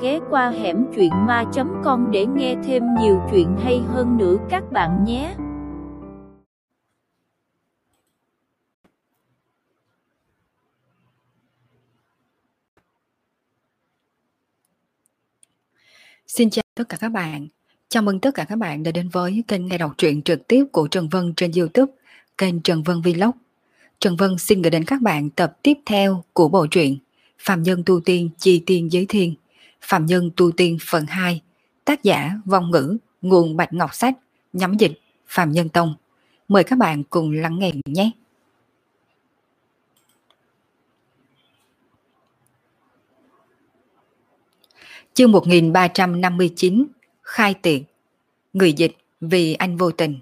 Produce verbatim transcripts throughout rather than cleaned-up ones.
ghé qua hẻm truyện ma chấm com để nghe thêm nhiều chuyện hay hơn nữa các bạn nhé. Xin chào tất cả các bạn. Chào mừng tất cả các bạn đã đến với kênh nghe đọc truyện trực tiếp của Trần Vân trên YouTube, kênh Trần Vân Vlog. Trần Vân xin gửi đến các bạn tập tiếp theo của bộ truyện Phạm Nhân Tu Tiên Chi Tiên Giới Thiên, Phạm Nhân Tu Tiên phần hai, tác giả Vong Ngữ, nguồn Bạch Ngọc Sách, nhắm dịch Phạm Nhân Tông. Mời các bạn cùng lắng nghe nhé. Chương một nghìn ba trăm năm mươi chín, khai tiệc. Người dịch Vì Anh Vô Tình.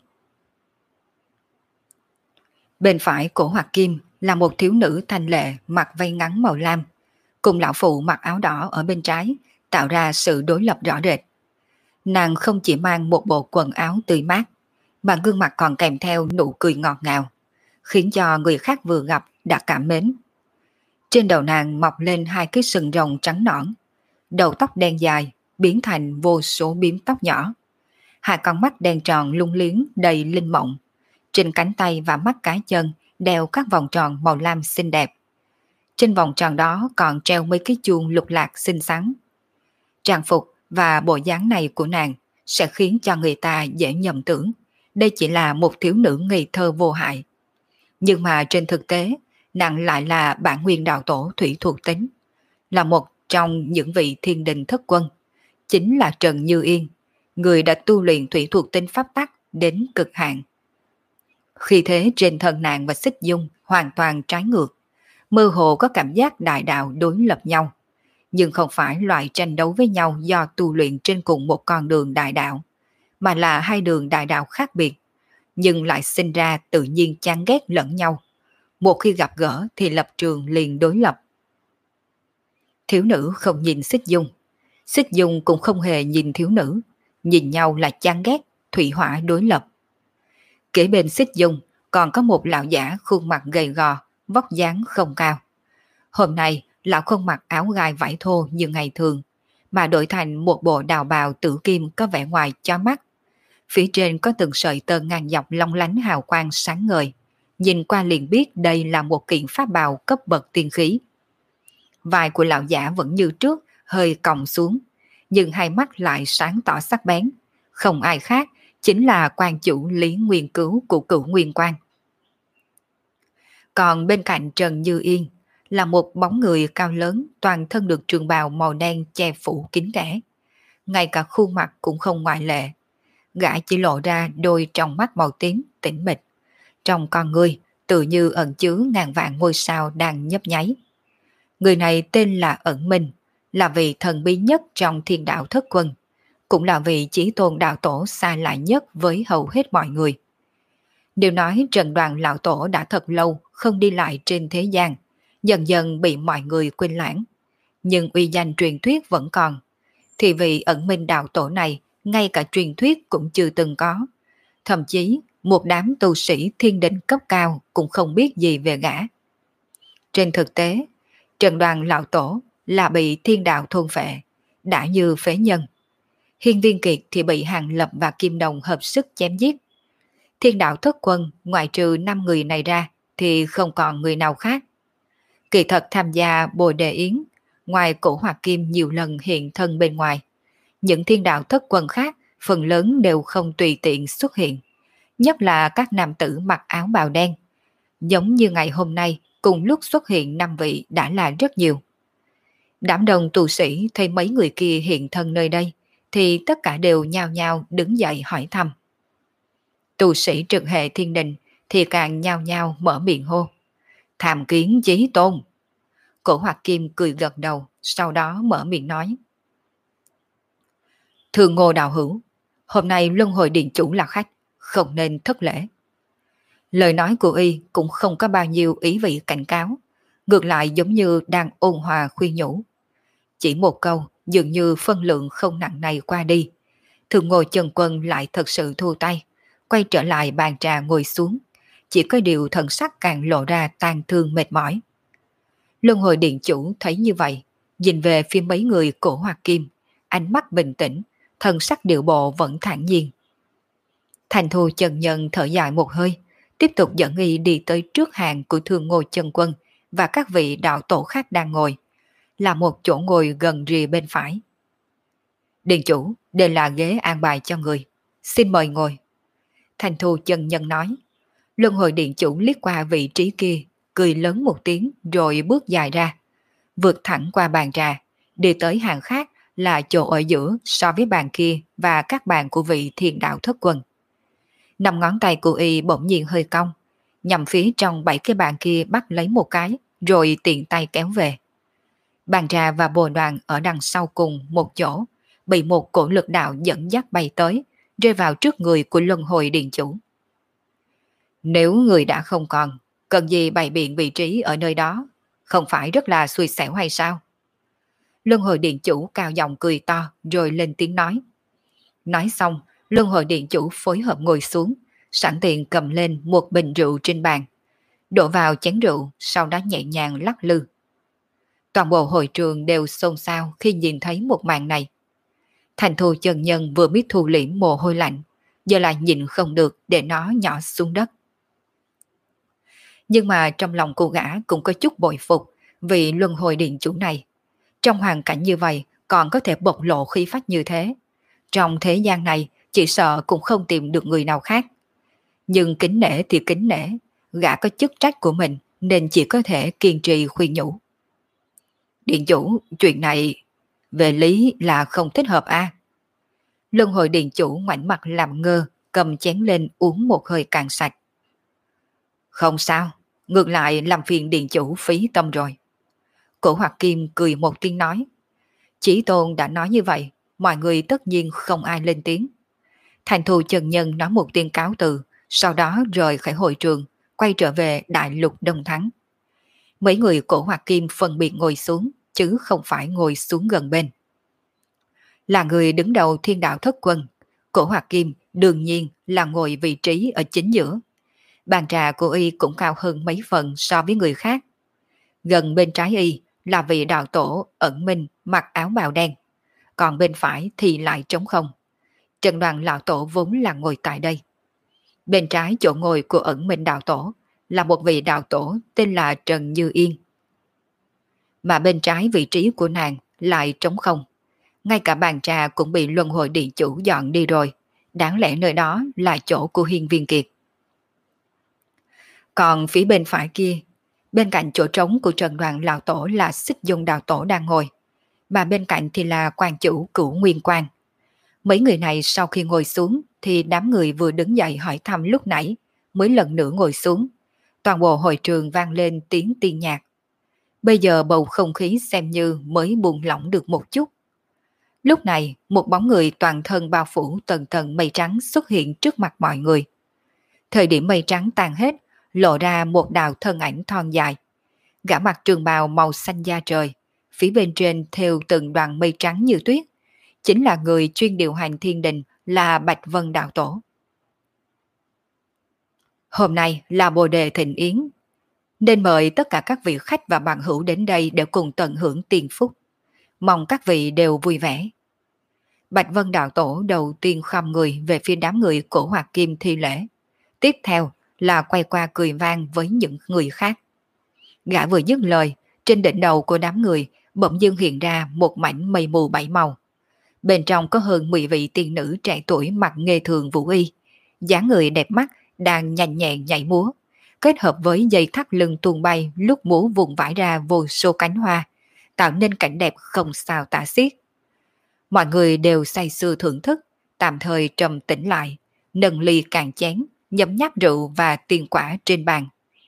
Bên phải Cổ Hoặc Kim là một thiếu nữ thanh lệ mặc vây ngắn màu lam, cùng lão phụ mặc áo đỏ ở bên trái, tạo ra sự đối lập rõ rệt. Nàng không chỉ mang một bộ quần áo tươi mát, mà gương mặt còn kèm theo nụ cười ngọt ngào, khiến cho người khác vừa gặp đã cảm mến. Trên đầu nàng mọc lên hai cái sừng rồng trắng nõn, đầu tóc đen dài biến thành vô số bím tóc nhỏ, hai con mắt đen tròn lung liếng đầy linh mộng. Trên cánh tay và mắt cá chân đeo các vòng tròn màu lam xinh đẹp. Trên vòng tròn đó còn treo mấy cái chuông lục lạc xinh xắn. Trang phục và bộ dáng này của nàng sẽ khiến cho người ta dễ nhầm tưởng đây chỉ là một thiếu nữ ngây thơ vô hại. Nhưng mà trên thực tế, nàng lại là bản nguyên đạo tổ thủy thuộc tính, là một trong những vị thiên đình thất quân, chính là Trần Như Yên, người đã tu luyện thủy thuộc tính pháp tắc đến cực hạn. Khi thế trên thân nàng và Xích Dung hoàn toàn trái ngược, mơ hồ có cảm giác đại đạo đối lập nhau, nhưng không phải loại tranh đấu với nhau do tu luyện trên cùng một con đường đại đạo, mà là hai đường đại đạo khác biệt, nhưng lại sinh ra tự nhiên chán ghét lẫn nhau. Một khi gặp gỡ thì lập trường liền đối lập. Thiếu nữ không nhìn Xích Dung, Xích Dung cũng không hề nhìn thiếu nữ, nhìn nhau là chán ghét, thủy hỏa đối lập. Kế bên Xích Dung còn có một lão giả khuôn mặt gầy gò, vóc dáng không cao. Hôm nay lão không mặc áo gai vải thô như ngày thường, mà đổi thành một bộ đào bào tử kim có vẻ ngoài chói mắt. Phía trên có từng sợi tơ ngang dọc long lánh hào quang sáng ngời, nhìn qua liền biết đây là một kiện pháp bào cấp bậc tiên khí. Vai của lão giả vẫn như trước, hơi còng xuống, nhưng hai mắt lại sáng tỏ sắc bén, không ai khác chính là quan chủ Lý Nguyên Cứu của Cửu Nguyên Quan. Còn bên cạnh Trần Như Yên là một bóng người cao lớn, toàn thân được trường bào màu đen che phủ kín kẽ, ngay cả khuôn mặt cũng không ngoại lệ. Gã chỉ lộ ra đôi tròng mắt màu tím tĩnh mịch, trong con người tự như ẩn chứa ngàn vạn ngôi sao đang nhấp nháy. Người này tên là Ẩn Minh, là vị thần bí nhất trong thiên đạo thất quân, cũng là vị chí tôn đạo tổ xa lạ nhất với hầu hết mọi người. Điều nói Trần Đoàn lão tổ đã thật lâu không đi lại trên thế gian, dần dần bị mọi người quên lãng, nhưng uy danh truyền thuyết vẫn còn. Thì vị Ẩn Minh đạo tổ này ngay cả truyền thuyết cũng chưa từng có, thậm chí một đám tu sĩ thiên đình cấp cao cũng không biết gì về gã. Trên thực tế, Trần Đoàn lão tổ là bị thiên đạo thôn phệ, đã như phế nhân. Hiên Viên Kiệt thì bị Hàng Lập và Kim Đồng hợp sức chém giết. Thiên đạo thất quân ngoại trừ năm người này ra thì không còn người nào khác. Kỳ thật tham gia Bồ Đề Yến, ngoài Cổ Hoặc Kim nhiều lần hiện thân bên ngoài, những thiên đạo thất quân khác phần lớn đều không tùy tiện xuất hiện, nhất là các nam tử mặc áo bào đen. Giống như ngày hôm nay cùng lúc xuất hiện năm vị đã là rất nhiều. Đám đông tu sĩ thấy mấy người kia hiện thân nơi đây thì tất cả đều nhao nhao đứng dậy hỏi thăm. Tu sĩ trực hệ thiên đình thì càng nhao nhao mở miệng hô: "Tham kiến chí tôn." Cổ Hoặc Kim cười gật đầu, sau đó mở miệng nói: "Thưa Ngô đạo hữu, hôm nay luân hồi điện chủ là khách, không nên thất lễ." Lời nói của y cũng không có bao nhiêu ý vị cảnh cáo, ngược lại giống như đang ôn hòa khuyên nhủ. Chỉ một câu dường như phân lượng không nặng này qua đi, Thượng Ngô Chân Quân lại thật sự thu tay, quay trở lại bàn trà ngồi xuống, chỉ có điều thần sắc càng lộ ra tang thương mệt mỏi. Luân hồi điện chủ thấy như vậy, nhìn về phía mấy người cổ Hoạt Kim, ánh mắt bình tĩnh, thân sắc điệu bộ vẫn thản nhiên. Thành Thu chân nhân thở dài một hơi, tiếp tục dẫn y đi tới trước hàng của Thương Ngô chân quân và các vị đạo tổ khác đang ngồi, là một chỗ ngồi gần rìa bên phải. Điền chủ, đây là ghế an bài cho người, xin mời ngồi. Thành Thu chân nhân nói. Luân hồi điện chủ liếc qua vị trí kia, cười lớn một tiếng rồi bước dài ra, vượt thẳng qua bàn trà, đi tới hàng khác là chỗ ở giữa so với bàn kia và các bàn của vị thiền đạo thất quân. Năm ngón tay của y bỗng nhiên hơi cong, nhằm phía trong bảy cái bàn kia bắt lấy một cái, rồi tiện tay kéo về. Bàn trà và bồ đoàn ở đằng sau cùng một chỗ, bị một cổ lực đạo dẫn dắt bay tới, rơi vào trước người của luân hồi điện chủ. Nếu người đã không còn, cần gì bày biện vị trí ở nơi đó, không phải rất là xui xẻo hay sao? Luân hồi điện chủ cao giọng cười to rồi lên tiếng nói. Nói xong, luân hồi điện chủ phối hợp ngồi xuống, sẵn tiện cầm lên một bình rượu trên bàn, đổ vào chén rượu, sau đó nhẹ nhàng lắc lư. Toàn bộ hội trường đều xôn xao khi nhìn thấy một màn này. Thành Thu chân nhân vừa biết thu liễm mồ hôi lạnh, giờ lại nhìn không được để nó nhỏ xuống đất. Nhưng mà trong lòng cô gã cũng có chút bội phục vì luân hồi điện chủ này. Trong hoàn cảnh như vậy còn có thể bộc lộ khí phách như thế. Trong thế gian này chỉ sợ cũng không tìm được người nào khác. Nhưng kính nể thì kính nể, gã có chức trách của mình nên chỉ có thể kiên trì khuyên nhủ. Điện chủ, chuyện này về lý là không thích hợp a. Luân hồi điện chủ ngoảnh mặt làm ngơ, cầm chén lên uống một hơi cạn sạch. Không sao, ngược lại làm phiền điện chủ phí tâm rồi. Cổ Hoạt Kim cười một tiếng nói. Chí Tôn đã nói như vậy, mọi người tất nhiên không ai lên tiếng. Thành Thu chân nhân nói một tiếng cáo từ, sau đó rời khỏi hội trường, quay trở về đại lục Đông Thắng. Mấy người Cổ Hoạt Kim phân biệt ngồi xuống, chứ không phải ngồi xuống gần bên. Là người đứng đầu thiên đạo thất quân, Cổ Hoạt Kim đương nhiên là ngồi vị trí ở chính giữa. Bàn trà của y cũng cao hơn mấy phần so với người khác. Gần bên trái y là vị đạo tổ ẩn minh mặc áo bào đen, còn bên phải thì lại trống không. Trần Đoàn lão tổ vốn là ngồi tại đây. Bên trái chỗ ngồi của ẩn minh đạo tổ là một vị đạo tổ tên là Trần Như Yên. Mà bên trái vị trí của nàng lại trống không. Ngay cả bàn trà cũng bị luân hồi điện chủ dọn đi rồi. Đáng lẽ nơi đó là chỗ của Hiên Viên Kiệt. Còn phía bên phải kia, bên cạnh chỗ trống của Trần Đoàn lão tổ là Xích Dung đạo tổ đang ngồi, mà bên cạnh thì là quan chủ Cửu Nguyên Quang. Mấy người này sau khi ngồi xuống thì đám người vừa đứng dậy hỏi thăm lúc nãy mới lần nữa ngồi xuống. Toàn bộ hội trường vang lên tiếng tiên nhạc. Bây giờ bầu không khí xem như mới buông lỏng được một chút. Lúc này, một bóng người toàn thân bao phủ tầng tầng mây trắng xuất hiện trước mặt mọi người. Thời điểm mây trắng tan hết, lộ ra một đạo thân ảnh thon dài. Gã mặc trường bào màu xanh da trời, phía bên trên thêu từng đoàn mây trắng như tuyết. Chính là người chuyên điều hành thiên đình, là Bạch Vân đạo tổ. Hôm nay là Bồ Đề Thịnh Yến, nên mời tất cả các vị khách và bạn hữu đến đây để cùng tận hưởng tiền phúc. Mong các vị đều vui vẻ. Bạch Vân đạo tổ đầu tiên khom người về phía đám người Cổ Hoạt Kim thi lễ. Tiếp theo là quay qua cười vang với những người khác. Gã vừa dứt lời, trên đỉnh đầu của đám người bỗng dưng hiện ra một mảnh mây mù bảy màu. Bên trong có hơn mười vị tiên nữ trẻ tuổi mặc nghề thường vũ y, dáng người đẹp mắt đang nhanh nhẹn nhảy múa, kết hợp với dây thắt lưng tuôn bay lúc múa vùng vãi ra vô số cánh hoa, tạo nên cảnh đẹp không sao tả xiết. Mọi người đều say sưa thưởng thức, tạm thời trầm tĩnh lại, nâng ly cạn chén, nhấm nháp rượu và tiền quả trên bàn.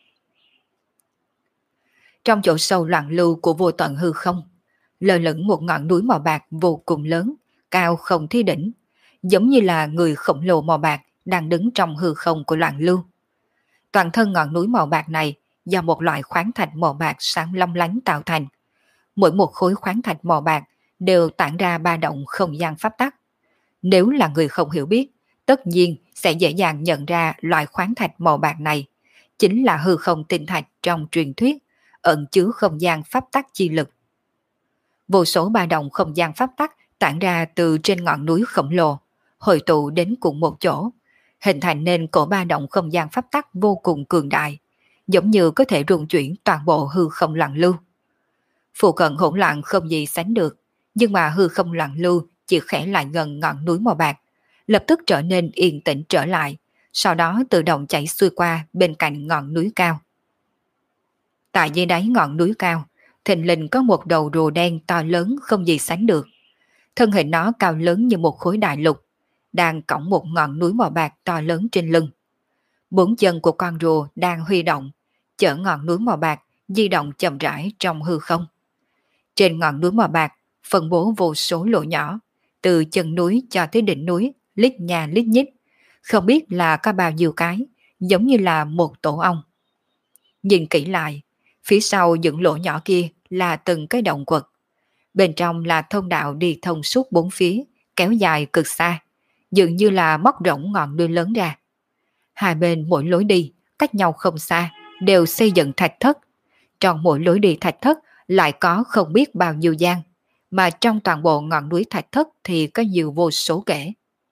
Trong chỗ sâu loạn lưu của vô tận hư không, lơ lửng một ngọn núi màu bạc vô cùng lớn, cao không thấy đỉnh, giống như là người khổng lồ màu bạc đang đứng trong hư không của loạn lưu. Toàn thân ngọn núi màu bạc này do một loại khoáng thạch màu bạc sáng long lánh tạo thành. Mỗi một khối khoáng thạch màu bạc đều tản ra ba động không gian pháp tắc. Nếu là người không hiểu biết, tất nhiên sẽ dễ dàng nhận ra loại khoáng thạch màu bạc này chính là hư không tinh thạch trong truyền thuyết, ẩn chứa không gian pháp tắc chi lực. Vô số ba động không gian pháp tắc tản ra từ trên ngọn núi khổng lồ, hội tụ đến cùng một chỗ, hình thành nên cổ ba động không gian pháp tắc vô cùng cường đại, giống như có thể rung chuyển toàn bộ hư không loạn lưu. Phụ cận hỗn loạn không gì sánh được, nhưng mà hư không loạn lưu chỉ khẽ lại gần ngọn núi màu bạc, lập tức trở nên yên tĩnh trở lại, sau đó tự động chảy xuôi qua bên cạnh ngọn núi cao. Tại dưới đáy ngọn núi cao, thình lình có một đầu rùa đen to lớn không gì sánh được. Thân hình nó cao lớn như một khối đại lục, đang cõng một ngọn núi màu bạc to lớn trên lưng. Bốn chân của con rùa đang huy động, chở ngọn núi màu bạc di động chậm rãi trong hư không. Trên ngọn núi màu bạc phân bố vô số lỗ nhỏ, từ chân núi cho tới đỉnh núi, lít nha lít nhít, không biết là có bao nhiêu cái, giống như là một tổ ong. Nhìn kỹ lại, phía sau những lỗ nhỏ kia là từng cái động quật. Bên trong là thông đạo đi thông suốt bốn phía, kéo dài cực xa, dường như là móc rỗng ngọn núi lớn ra. Hai bên mỗi lối đi, cách nhau không xa, đều xây dựng thạch thất. Trong mỗi lối đi thạch thất lại có không biết bao nhiêu gian, mà trong toàn bộ ngọn núi thạch thất thì có nhiều vô số kể.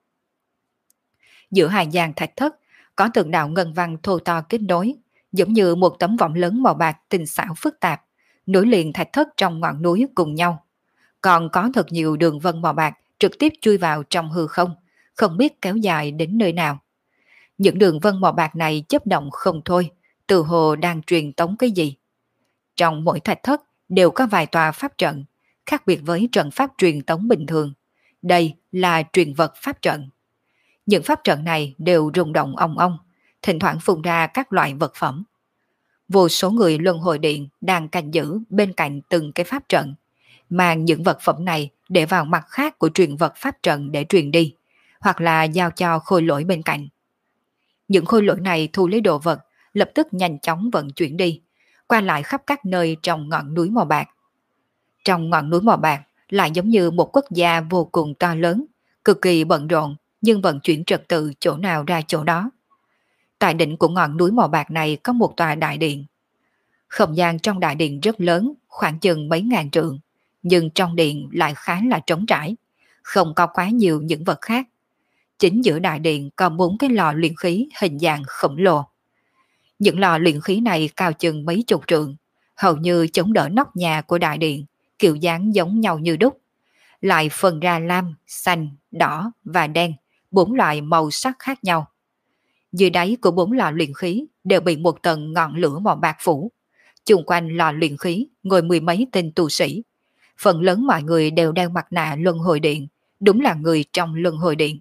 Giữa hai gian thạch thất có từng đạo ngân văn thô to kết nối, giống như một tấm vọng lớn màu bạc tinh xảo phức tạp, nối liền thạch thất trong ngọn núi cùng nhau. Còn có thật nhiều đường vân màu bạc trực tiếp chui vào trong hư không, không biết kéo dài đến nơi nào. Những đường vân màu bạc này chớp động không thôi, từ hồ đang truyền tống cái gì. Trong mỗi thạch thất đều có vài tòa pháp trận, khác biệt với trận pháp truyền tống bình thường. Đây là truyền vật pháp trận. Những pháp trận này đều rung động ong ong, thỉnh thoảng phun ra các loại vật phẩm. Vô số người luân hồi điện đang canh giữ bên cạnh từng cái pháp trận, mang những vật phẩm này để vào mặt khác của truyền vật pháp trận để truyền đi, hoặc là giao cho khôi lỗi bên cạnh. Những khôi lỗi này thu lấy đồ vật, lập tức nhanh chóng vận chuyển đi, qua lại khắp các nơi trong ngọn núi màu bạc. Trong ngọn núi màu bạc lại giống như một quốc gia vô cùng to lớn, cực kỳ bận rộn, nhưng vận chuyển trật tự chỗ nào ra chỗ đó. Tại đỉnh của ngọn núi màu bạc này có một tòa đại điện. Không gian trong đại điện rất lớn, khoảng chừng mấy ngàn trượng, nhưng trong điện lại khá là trống trải, không có quá nhiều những vật khác. Chính giữa đại điện có bốn cái lò luyện khí hình dạng khổng lồ. Những lò luyện khí này cao chừng mấy chục trượng, hầu như chống đỡ nóc nhà của đại điện, kiểu dáng giống nhau như đúc. Lại phân ra lam, xanh, đỏ và đen, bốn loại màu sắc khác nhau. Dưới đáy của bốn lò luyện khí đều bị một tầng ngọn lửa màu bạc phủ. Chung quanh lò luyện khí ngồi mười mấy tên tu sĩ. Phần lớn mọi người đều đeo mặt nạ luân hồi điện, đúng là người trong luân hồi điện.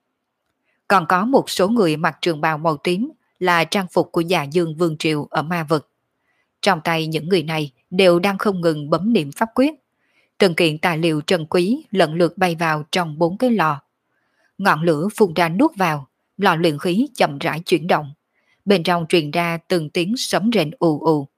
Còn có một số người mặc trường bào màu tím là trang phục của Dạ Dương Vương Triều ở ma vực. Trong tay những người này đều đang không ngừng bấm niệm pháp quyết. Từng kiện tài liệu trân quý lần lượt bay vào trong bốn cái lò. Ngọn lửa phun ra nuốt vào, lò luyện khí chậm rãi chuyển động. Bên trong truyền ra từng tiếng sấm rền ù ù.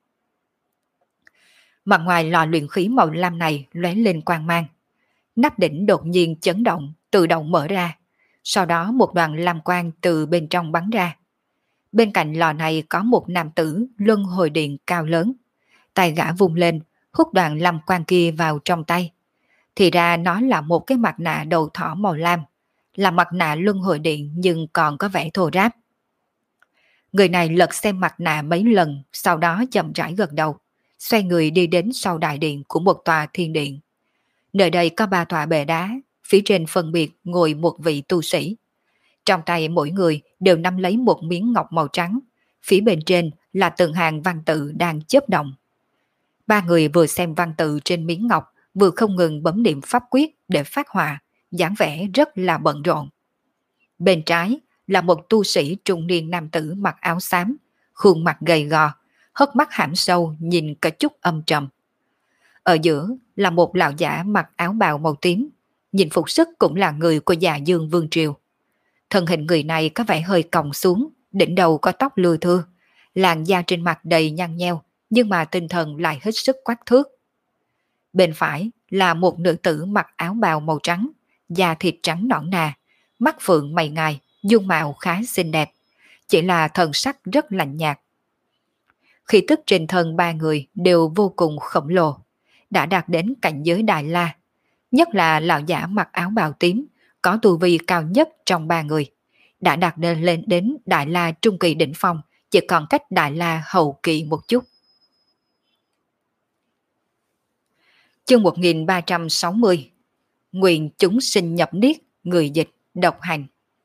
Mặt ngoài lò luyện khí màu lam này lóe lên quang mang. Nắp đỉnh đột nhiên chấn động, tự động mở ra. Sau đó một đoàn lam quang từ bên trong bắn ra. Bên cạnh lò này có một nam tử luân hồi điện cao lớn. Tay gã vung lên, hút đoàn lam quang kia vào trong tay. Thì ra nó là một cái mặt nạ đầu thỏ màu lam. Là mặt nạ luân hồi điện nhưng còn có vẻ thô ráp. Người này lật xem mặt nạ mấy lần, sau đó chậm rãi gật đầu, xoay người đi đến sau đại điện của một tòa thiên điện. Nơi đây có ba tòa bệ đá, phía trên phân biệt ngồi một vị tu sĩ. Trong tay mỗi người đều nắm lấy một miếng ngọc màu trắng, phía bên trên là từng hàng văn tự đang chớp động. Ba người vừa xem văn tự trên miếng ngọc, vừa không ngừng bấm niệm pháp quyết để phát họa, dáng vẻ rất là bận rộn. Bên trái là một tu sĩ trung niên nam tử mặc áo xám, khuôn mặt gầy gò, hốc mắt hãm sâu nhìn có chút âm trầm. Ở giữa là một lão giả mặc áo bào màu tím, nhìn phục sức cũng là người của Dạ Dương Vương Triều. Thân hình người này có vẻ hơi còng xuống, đỉnh đầu có tóc lưa thưa, làn da trên mặt đầy nhăn nheo, nhưng mà tinh thần lại hết sức quắc thước. Bên phải là một nữ tử mặc áo bào màu trắng, da thịt trắng nõn nà, mắt phượng mày ngài, dung mạo khá xinh đẹp, chỉ là thần sắc rất lạnh nhạt. Khí tức trên thân ba người đều vô cùng khổng lồ, đã đạt đến cảnh giới Đại La, nhất là lão giả mặc áo bào tím, có tu vi cao nhất trong ba người, đã đạt đến lên đến Đại La trung kỳ đỉnh phong, chỉ còn cách Đại La hậu kỳ một chút. Chương một nghìn ba trăm sáu mươi. Nguyện chúng sinh nhập niết, người dịch, độc hành.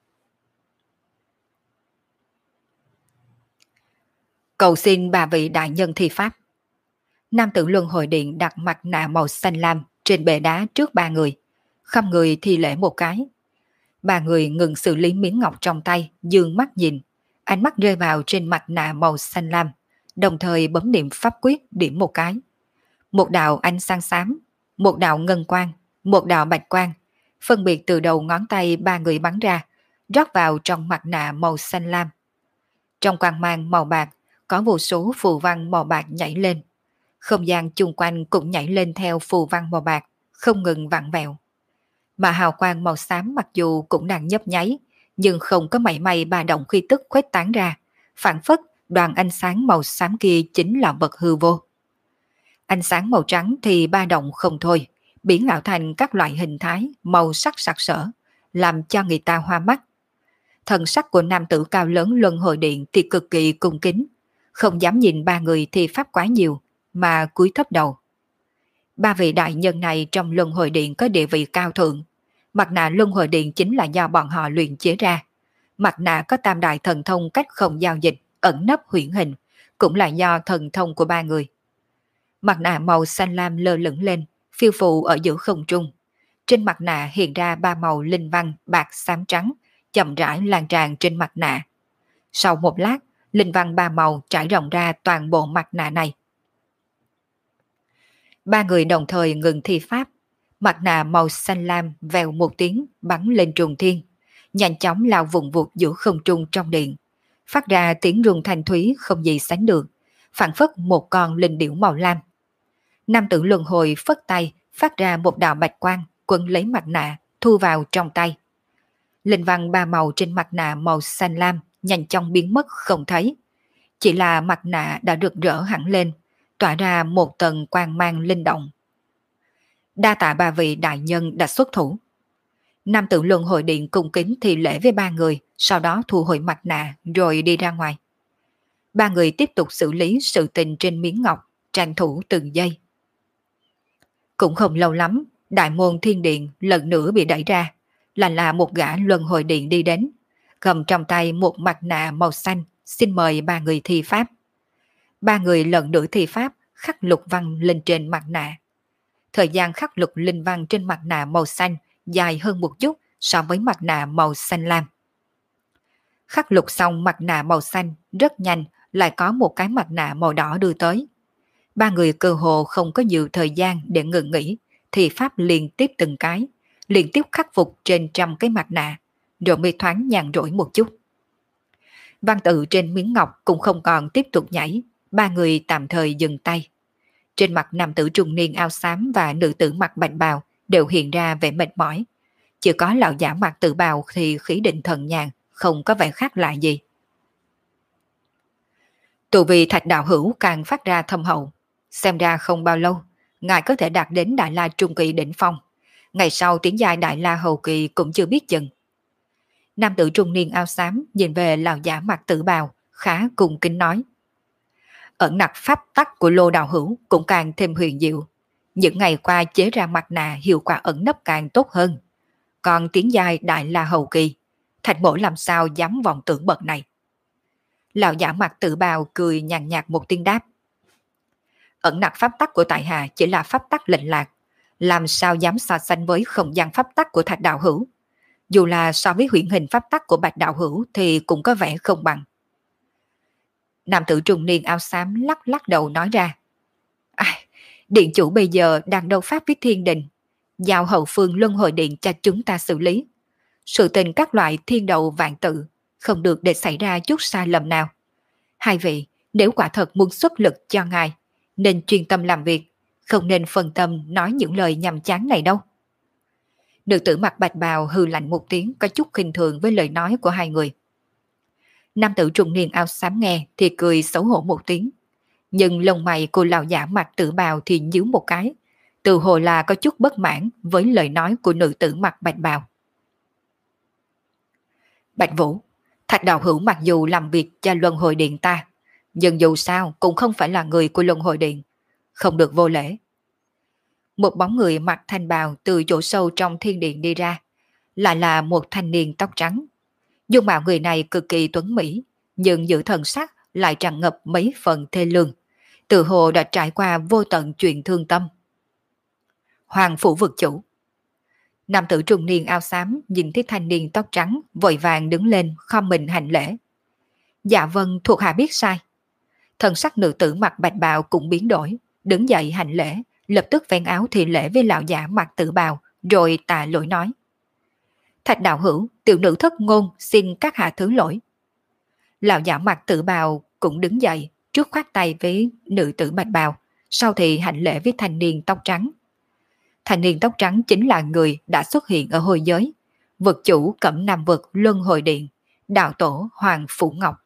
Cầu xin bà vị đại nhân thi pháp. Nam tử Luân Hồi Điện đặt mặt nạ màu xanh lam trên bệ đá trước ba người, khom người thi lễ một cái. Ba người ngừng xử lý miếng ngọc trong tay, dương mắt nhìn, ánh mắt rơi vào trên mặt nạ màu xanh lam, đồng thời bấm niệm pháp quyết điểm một cái. Một đạo ánh sáng xám, một đạo ngân quang, một đạo bạch quang, phân biệt từ đầu ngón tay ba người bắn ra, rót vào trong mặt nạ màu xanh lam. Trong quang mang màu bạc, có vô số phù văn màu bạc nhảy lên. Không gian chung quanh cũng nhảy lên theo phù văn màu bạc, không ngừng vặn vẹo. Mà hào quang màu xám mặc dù cũng đang nhấp nháy, nhưng không có mảy may ba động khí tức khuếch tán ra, phản phất đoàn ánh sáng màu xám kia chính là vật hư vô. Ánh sáng màu trắng thì ba động không thôi, biến ảo thành các loại hình thái, màu sắc sặc sỡ, làm cho người ta hoa mắt. Thần sắc của nam tử cao lớn Luân Hồi Điện thì cực kỳ cung kính, không dám nhìn ba người thi pháp quá nhiều, mà cúi thấp đầu. Ba vị đại nhân này trong Luân Hồi Điện có địa vị cao thượng. Mặt nạ Luân Hồi Điện chính là do bọn họ luyện chế ra. Mặt nạ có tam đại thần thông cách không giao dịch, ẩn nấp huyễn hình, cũng là do thần thông của ba người. Mặt nạ màu xanh lam lơ lửng lên, phiêu phù ở giữa không trung. Trên mặt nạ hiện ra ba màu linh văn bạc xám trắng, chậm rãi lan tràn trên mặt nạ. Sau một lát, linh văn ba màu trải rộng ra toàn bộ mặt nạ này. Ba người đồng thời ngừng thi pháp, mặt nạ màu xanh lam vèo một tiếng bắn lên trùng thiên, nhanh chóng lao vùng vụt giữa không trung trong điện, phát ra tiếng rung thanh thúy không gì sánh được, phảng phất một con linh điểu màu lam. Nam tử Luân Hồi phất tay, phát ra một đạo bạch quang, quấn lấy mặt nạ, thu vào trong tay. Linh văn ba màu trên mặt nạ màu xanh lam nhanh chóng biến mất không thấy, chỉ là mặt nạ đã rực rỡ hẳn lên, tỏa ra một tầng quang mang linh động. Đa tạ ba vị đại nhân đã xuất thủ. Nam tử Luân Hồi Điện cung kính thi lễ với ba người, sau đó thu hồi mặt nạ rồi đi ra ngoài. Ba người tiếp tục xử lý sự tình trên miếng ngọc, tranh thủ từng giây. Cũng không lâu lắm, đại môn thiên điện lần nữa bị đẩy ra, là là một gã Luân Hồi Điện đi đến, cầm trong tay một mặt nạ màu xanh, xin mời ba người thi pháp. Ba người lần nữa thi pháp, khắc lục văn lên trên mặt nạ. Thời gian khắc lục linh văn trên mặt nạ màu xanh dài hơn một chút so với mặt nạ màu xanh lam. Khắc lục xong mặt nạ màu xanh, rất nhanh lại có một cái mặt nạ màu đỏ đưa tới. Ba người cơ hồ không có nhiều thời gian để ngừng nghỉ, thì pháp liên tiếp từng cái, liên tiếp khắc phục trên trăm cái mặt nạ, rồi mới thoáng nhàn rỗi một chút. Văn tự trên miếng ngọc cũng không còn tiếp tục nhảy, ba người tạm thời dừng tay. Trên mặt nam tử trung niên áo xám và nữ tử mặc bạch bào đều hiện ra vẻ mệt mỏi. Chỉ có lão giả mặc tự bào thì khí định thần nhàn, không có vẻ khác lạ gì. Tu vi Thạch đạo hữu càng phát ra thâm hậu, xem ra không bao lâu, ngài có thể đạt đến Đại La trung kỳ đỉnh phong. Ngày sau tiến giai Đại La hậu kỳ cũng chưa biết chừng. Nam tử trung niên áo xám nhìn về lão giả mặc tự bào, khá cung kính nói. Ẩn nặc pháp tắc của Lô đạo hữu cũng càng thêm huyền diệu. Những ngày qua chế ra mặt nạ hiệu quả ẩn nấp càng tốt hơn. Còn tiến giai Đại La hậu kỳ, Thạch mỗ làm sao dám vọng tưởng bậc này. Lão giả mặt tự bào cười nhàn nhạt một tiếng đáp. Ẩn nặc pháp tắc của tại hạ chỉ là pháp tắc lệnh lạc, làm sao dám so sánh với không gian pháp tắc của Thạch đạo hữu. Dù là so với huyễn hình pháp tắc của Bạch đạo hữu thì cũng có vẻ không bằng. Nam tử trung niên áo xám lắc lắc đầu nói ra. À, điện chủ bây giờ đang đấu pháp với thiên đình, giao hậu phương Luân Hồi Điện cho chúng ta xử lý. Sự tình các loại thiên đầu vạn tự, không được để xảy ra chút sai lầm nào. Hai vị, nếu quả thật muốn xuất lực cho ngài, nên chuyên tâm làm việc, không nên phân tâm nói những lời nhằm chán này đâu. Nữ tử mặc bạch bào hừ lạnh một tiếng, có chút khinh thường với lời nói của hai người. Nam tử trung niên áo xám nghe thì cười xấu hổ một tiếng, nhưng lông mày của lão giả mặc tự bào thì nhíu một cái, từ hồ là có chút bất mãn với lời nói của nữ tử mặc bạch bào. Bạch Vũ, Thạch đạo hữu mặc dù làm việc cho Luân Hồi Điện ta, nhưng dù sao cũng không phải là người của Luân Hồi Điện, không được vô lễ. Một bóng người mặc thanh bào từ chỗ sâu trong thiên điện đi ra, lại là một thanh niên tóc trắng. Dung mạo người này cực kỳ tuấn mỹ, nhưng giữ thần sắc lại tràn ngập mấy phần thê lương, tự hồ đã trải qua vô tận chuyện thương tâm. Hoàng phủ vực chủ. Nam tử trung niên áo xám nhìn thấy thanh niên tóc trắng, vội vàng đứng lên khom mình hành lễ. Dạ vâng, thuộc hạ biết sai. Thần sắc nữ tử mặc bạch bào cũng biến đổi, đứng dậy hành lễ, lập tức vén áo thi lễ với lão giả mặc tử bào, rồi tạ lỗi nói: Thạch đạo hữu, tiểu nữ thất ngôn, xin các hạ thứ lỗi. Lão giả mặc tử bào cũng đứng dậy, trước khoát tay với nữ tử bạch bào, sau thì hành lễ với thanh niên tóc trắng. Thanh niên tóc trắng chính là người đã xuất hiện ở hồi giới, vực chủ Cẩm Nam vực Luân Hồi Điện, đạo tổ Hoàng Phủ Ngọc.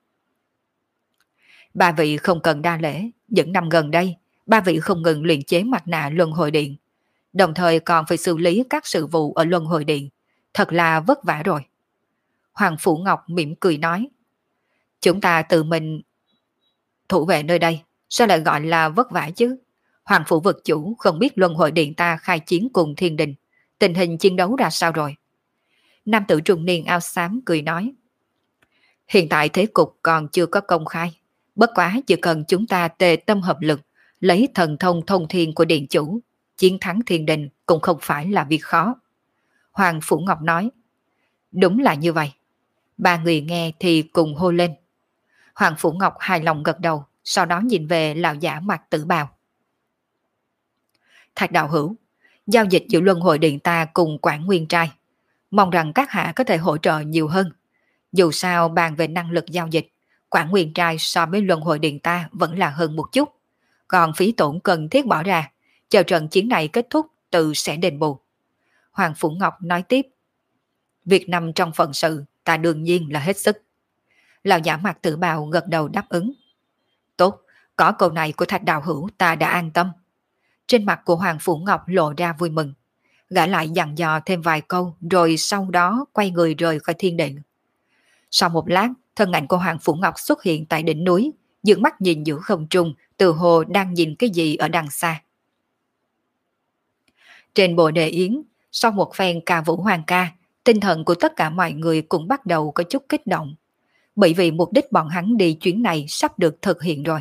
Ba vị không cần đa lễ, những năm gần đây, ba vị không ngừng luyện chế mặt nạ Luân Hồi Điện, đồng thời còn phải xử lý các sự vụ ở Luân Hồi Điện, thật là vất vả rồi. Hoàng Phủ Ngọc mỉm cười nói: Chúng ta tự mình thủ vệ nơi đây, sao lại gọi là vất vả chứ? Hoàng Phủ vực chủ không biết Luân Hồi Điện ta khai chiến cùng thiên đình, tình hình chiến đấu ra sao rồi? Nam tử trung niên áo xám cười nói: Hiện tại thế cục còn chưa có công khai, bất quá chỉ cần chúng ta tề tâm hợp lực, lấy thần thông thông thiên của điện chủ, chiến thắng thiên đình cũng không phải là việc khó. Hoàng Phủ Ngọc nói: Đúng là như vậy. Ba người nghe thì cùng hô lên. Hoàng Phủ Ngọc hài lòng gật đầu, sau đó nhìn về lão giả mặc tử bào. Thạch đạo hữu, giao dịch giữa Luân Hồi Điện ta cùng Quảng Nguyên Trai, mong rằng các hạ có thể hỗ trợ nhiều hơn. Dù sao bàn về năng lực giao dịch, Quảng Nguyên Trai so với Luân Hồi Điện ta vẫn là hơn một chút, còn phí tổn cần thiết bỏ ra, chờ trận chiến này kết thúc tự sẽ đền bù. Hoàng Phủ Ngọc nói tiếp: Việc nằm trong phận sự, ta đương nhiên là hết sức. Lão giả mặt tử bào gật đầu đáp ứng. Tốt, có câu này của Thạch đạo hữu ta đã an tâm. Trên mặt của Hoàng Phủ Ngọc lộ ra vui mừng, gã lại dặn dò thêm vài câu rồi sau đó quay người rời khỏi thiên điện. Sau một lát, thân ảnh của Hoàng Phủ Ngọc xuất hiện tại đỉnh núi, dương mắt nhìn giữa không trung, từ hồ đang nhìn cái gì ở đằng xa. Trên bồ đề yến, sau một phen ca vũ hoàng ca, tinh thần của tất cả mọi người cũng bắt đầu có chút kích động, bởi vì mục đích bọn hắn đi chuyến này sắp được thực hiện rồi.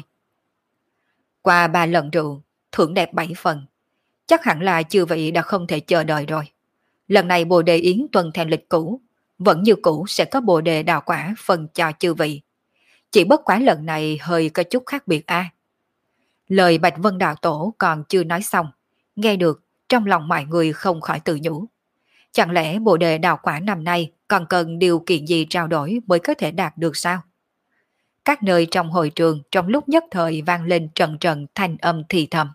Qua ba lần rượu, thưởng đẹp bảy phần, chắc hẳn là chư vị đã không thể chờ đợi rồi. Lần này bồ đề yến tuần theo lịch cũ, vẫn như cũ sẽ có bồ đề đào quả phần cho chư vị. Chỉ bất quá lần này hơi có chút khác biệt a. À. Lời Bạch Vân đạo tổ còn chưa nói xong, nghe được trong lòng mọi người không khỏi tự nhủ. Chẳng lẽ bồ đề đào quả năm nay còn cần điều kiện gì trao đổi mới có thể đạt được sao? Các nơi trong hội trường trong lúc nhất thời vang lên trận trận thanh âm thì thầm.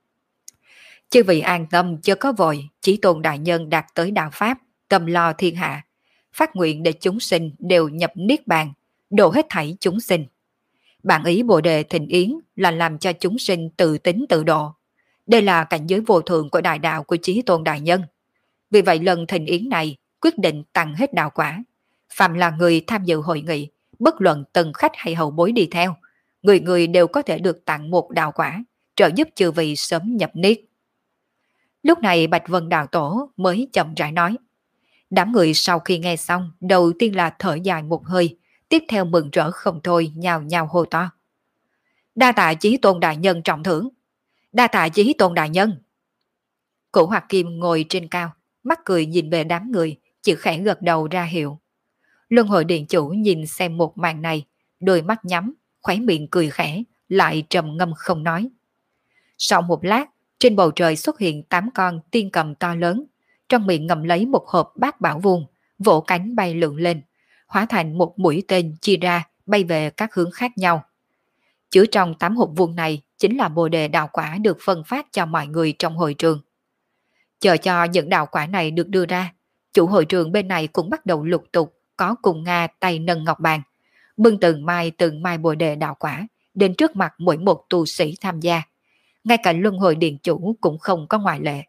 Chư vị an tâm chớ có vội, Chí Tôn đại nhân đạt tới đạo pháp, cầm lo thiên hạ, phát nguyện để chúng sinh đều nhập niết bàn, độ hết thảy chúng sinh. Bản ý bồ đề thịnh yến là làm cho chúng sinh tự tính tự độ. Đây là cảnh giới vô thượng của đại đạo của Chí Tôn đại nhân. Vì vậy lần thịnh yến này quyết định tặng hết đạo quả. Phạm là người tham dự hội nghị, bất luận từng khách hay hậu bối đi theo, người người đều có thể được tặng một đạo quả, trợ giúp chư vị sớm nhập niết. Lúc này Bạch Vân đạo tổ mới chậm rãi nói. Đám người sau khi nghe xong, đầu tiên là thở dài một hơi, tiếp theo mừng rỡ không thôi, nhào nhào hô to. Đa tạ Chí Tôn đại nhân trọng thưởng. Đa tạ Chí Tôn đại nhân. Cổ Hoạt Kim ngồi trên cao, mắt cười nhìn về đám người, chỉ khẽ gật đầu ra hiệu. Luân Hồi Điện chủ nhìn xem một màn này, đôi mắt nhắm, khóe miệng cười khẽ, lại trầm ngâm không nói. Sau một lát, trên bầu trời xuất hiện tám con tiên cầm to lớn, trong miệng ngậm lấy một hộp bát bảo vuông, vỗ cánh bay lượn lên, hóa thành một mũi tên chia ra bay về các hướng khác nhau. Chứa trong tám hộp vuông này chính là bồ đề đạo quả được phân phát cho mọi người trong hội trường. Chờ cho những đạo quả này được đưa ra, chủ hội trường bên này cũng bắt đầu lục tục có cùng Nga tay nâng ngọc bàn, bưng từng mai từng mai bồ đề đạo quả đến trước mặt mỗi một tu sĩ tham gia, ngay cả luân hồi điện chủ cũng không có ngoại lệ.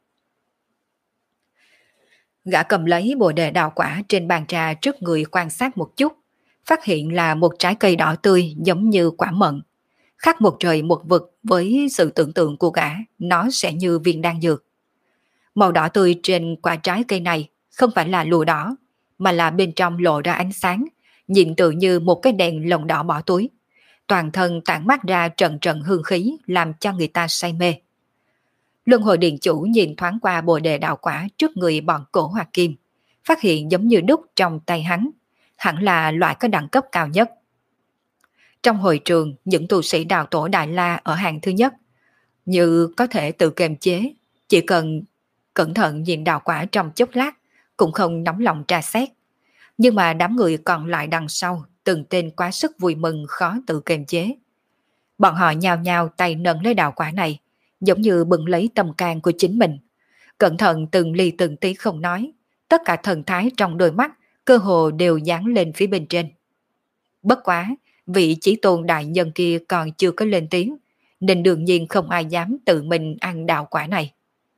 Gã cầm lấy bồ đề đào quả trên bàn trà trước người quan sát một chút, phát hiện là một trái cây đỏ tươi giống như quả mận. Khác một trời một vực với sự tưởng tượng của gã, nó sẽ như viên đan dược. Màu đỏ tươi trên quả trái cây này không phải là lụa đỏ, mà là bên trong lộ ra ánh sáng, nhìn tự như một cái đèn lồng đỏ bỏ túi. Toàn thân tản mát ra trận trận hương khí làm cho người ta say mê. Luân hồi điện chủ nhìn thoáng qua bồ đề đạo quả trước người bọn cổ hoặc kim, phát hiện giống như đúc trong tay hắn, hẳn là loại có đẳng cấp cao nhất. Trong hội trường, những tu sĩ đạo tổ Đại La ở hàng thứ nhất, như có thể tự kiềm chế, chỉ cần cẩn thận nhìn đạo quả trong chốc lát, cũng không nóng lòng tra xét. Nhưng mà đám người còn lại đằng sau, từng tên quá sức vui mừng khó tự kiềm chế. Bọn họ nhào nhào tay nâng lấy đạo quả này, giống như bừng lấy tâm can của chính mình. Cẩn thận từng ly từng tí không nói, tất cả thần thái trong đôi mắt cơ hồ đều dán lên phía bên trên. Bất quá, vị chí tôn đại nhân kia còn chưa có lên tiếng, nên đương nhiên không ai dám tự mình ăn đạo quả này.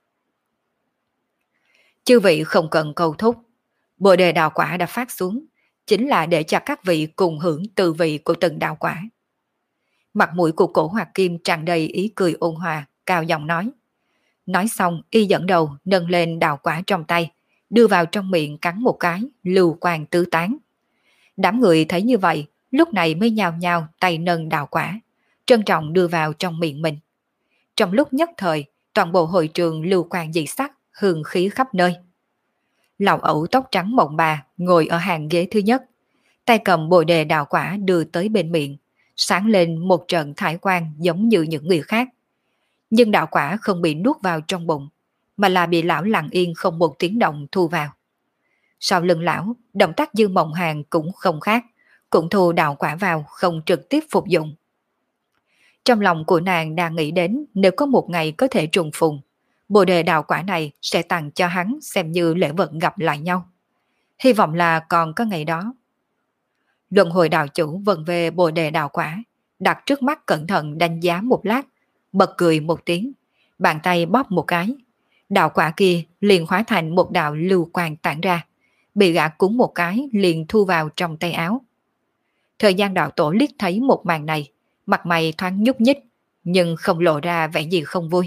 Chư vị không cần cầu thúc, bồ đề đạo quả đã phát xuống, chính là để cho các vị cùng hưởng từ vị của từng đạo quả. Mặt mũi của cổ Hoạt Kim tràn đầy ý cười ôn hòa, cao giọng nói. Nói xong, y dẫn đầu nâng lên đạo quả trong tay, đưa vào trong miệng cắn một cái, lưu quang tứ tán. Đám người thấy như vậy, lúc này mới nhào nhào tay nâng đạo quả, trân trọng đưa vào trong miệng mình. Trong lúc nhất thời, toàn bộ hội trường lưu quang dị sắc, hương khí khắp nơi. Lão ẩu tóc trắng mộng bà ngồi ở hàng ghế thứ nhất, tay cầm bồ đề đạo quả đưa tới bên miệng, sáng lên một trận thải quang giống như những người khác. Nhưng đạo quả không bị nuốt vào trong bụng, mà là bị lão lặng yên không một tiếng động thu vào. Sau lưng lão, động tác Dư Mộng Hàng cũng không khác, cũng thu đạo quả vào không trực tiếp phục dụng. Trong lòng của nàng đang nghĩ đến nếu có một ngày có thể trùng phùng, bồ đề đạo quả này sẽ tặng cho hắn xem như lễ vật gặp lại nhau. Hy vọng là còn có ngày đó. Luân hồi đạo chủ vần về bồ đề đạo quả, đặt trước mắt cẩn thận đánh giá một lát, bật cười một tiếng, bàn tay bóp một cái. Đạo quả kia liền hóa thành một đạo lưu quang tản ra, bị gã cúng một cái liền thu vào trong tay áo. Thời gian đạo tổ liếc thấy một màn này, mặt mày thoáng nhúc nhích, nhưng không lộ ra vẻ gì không vui.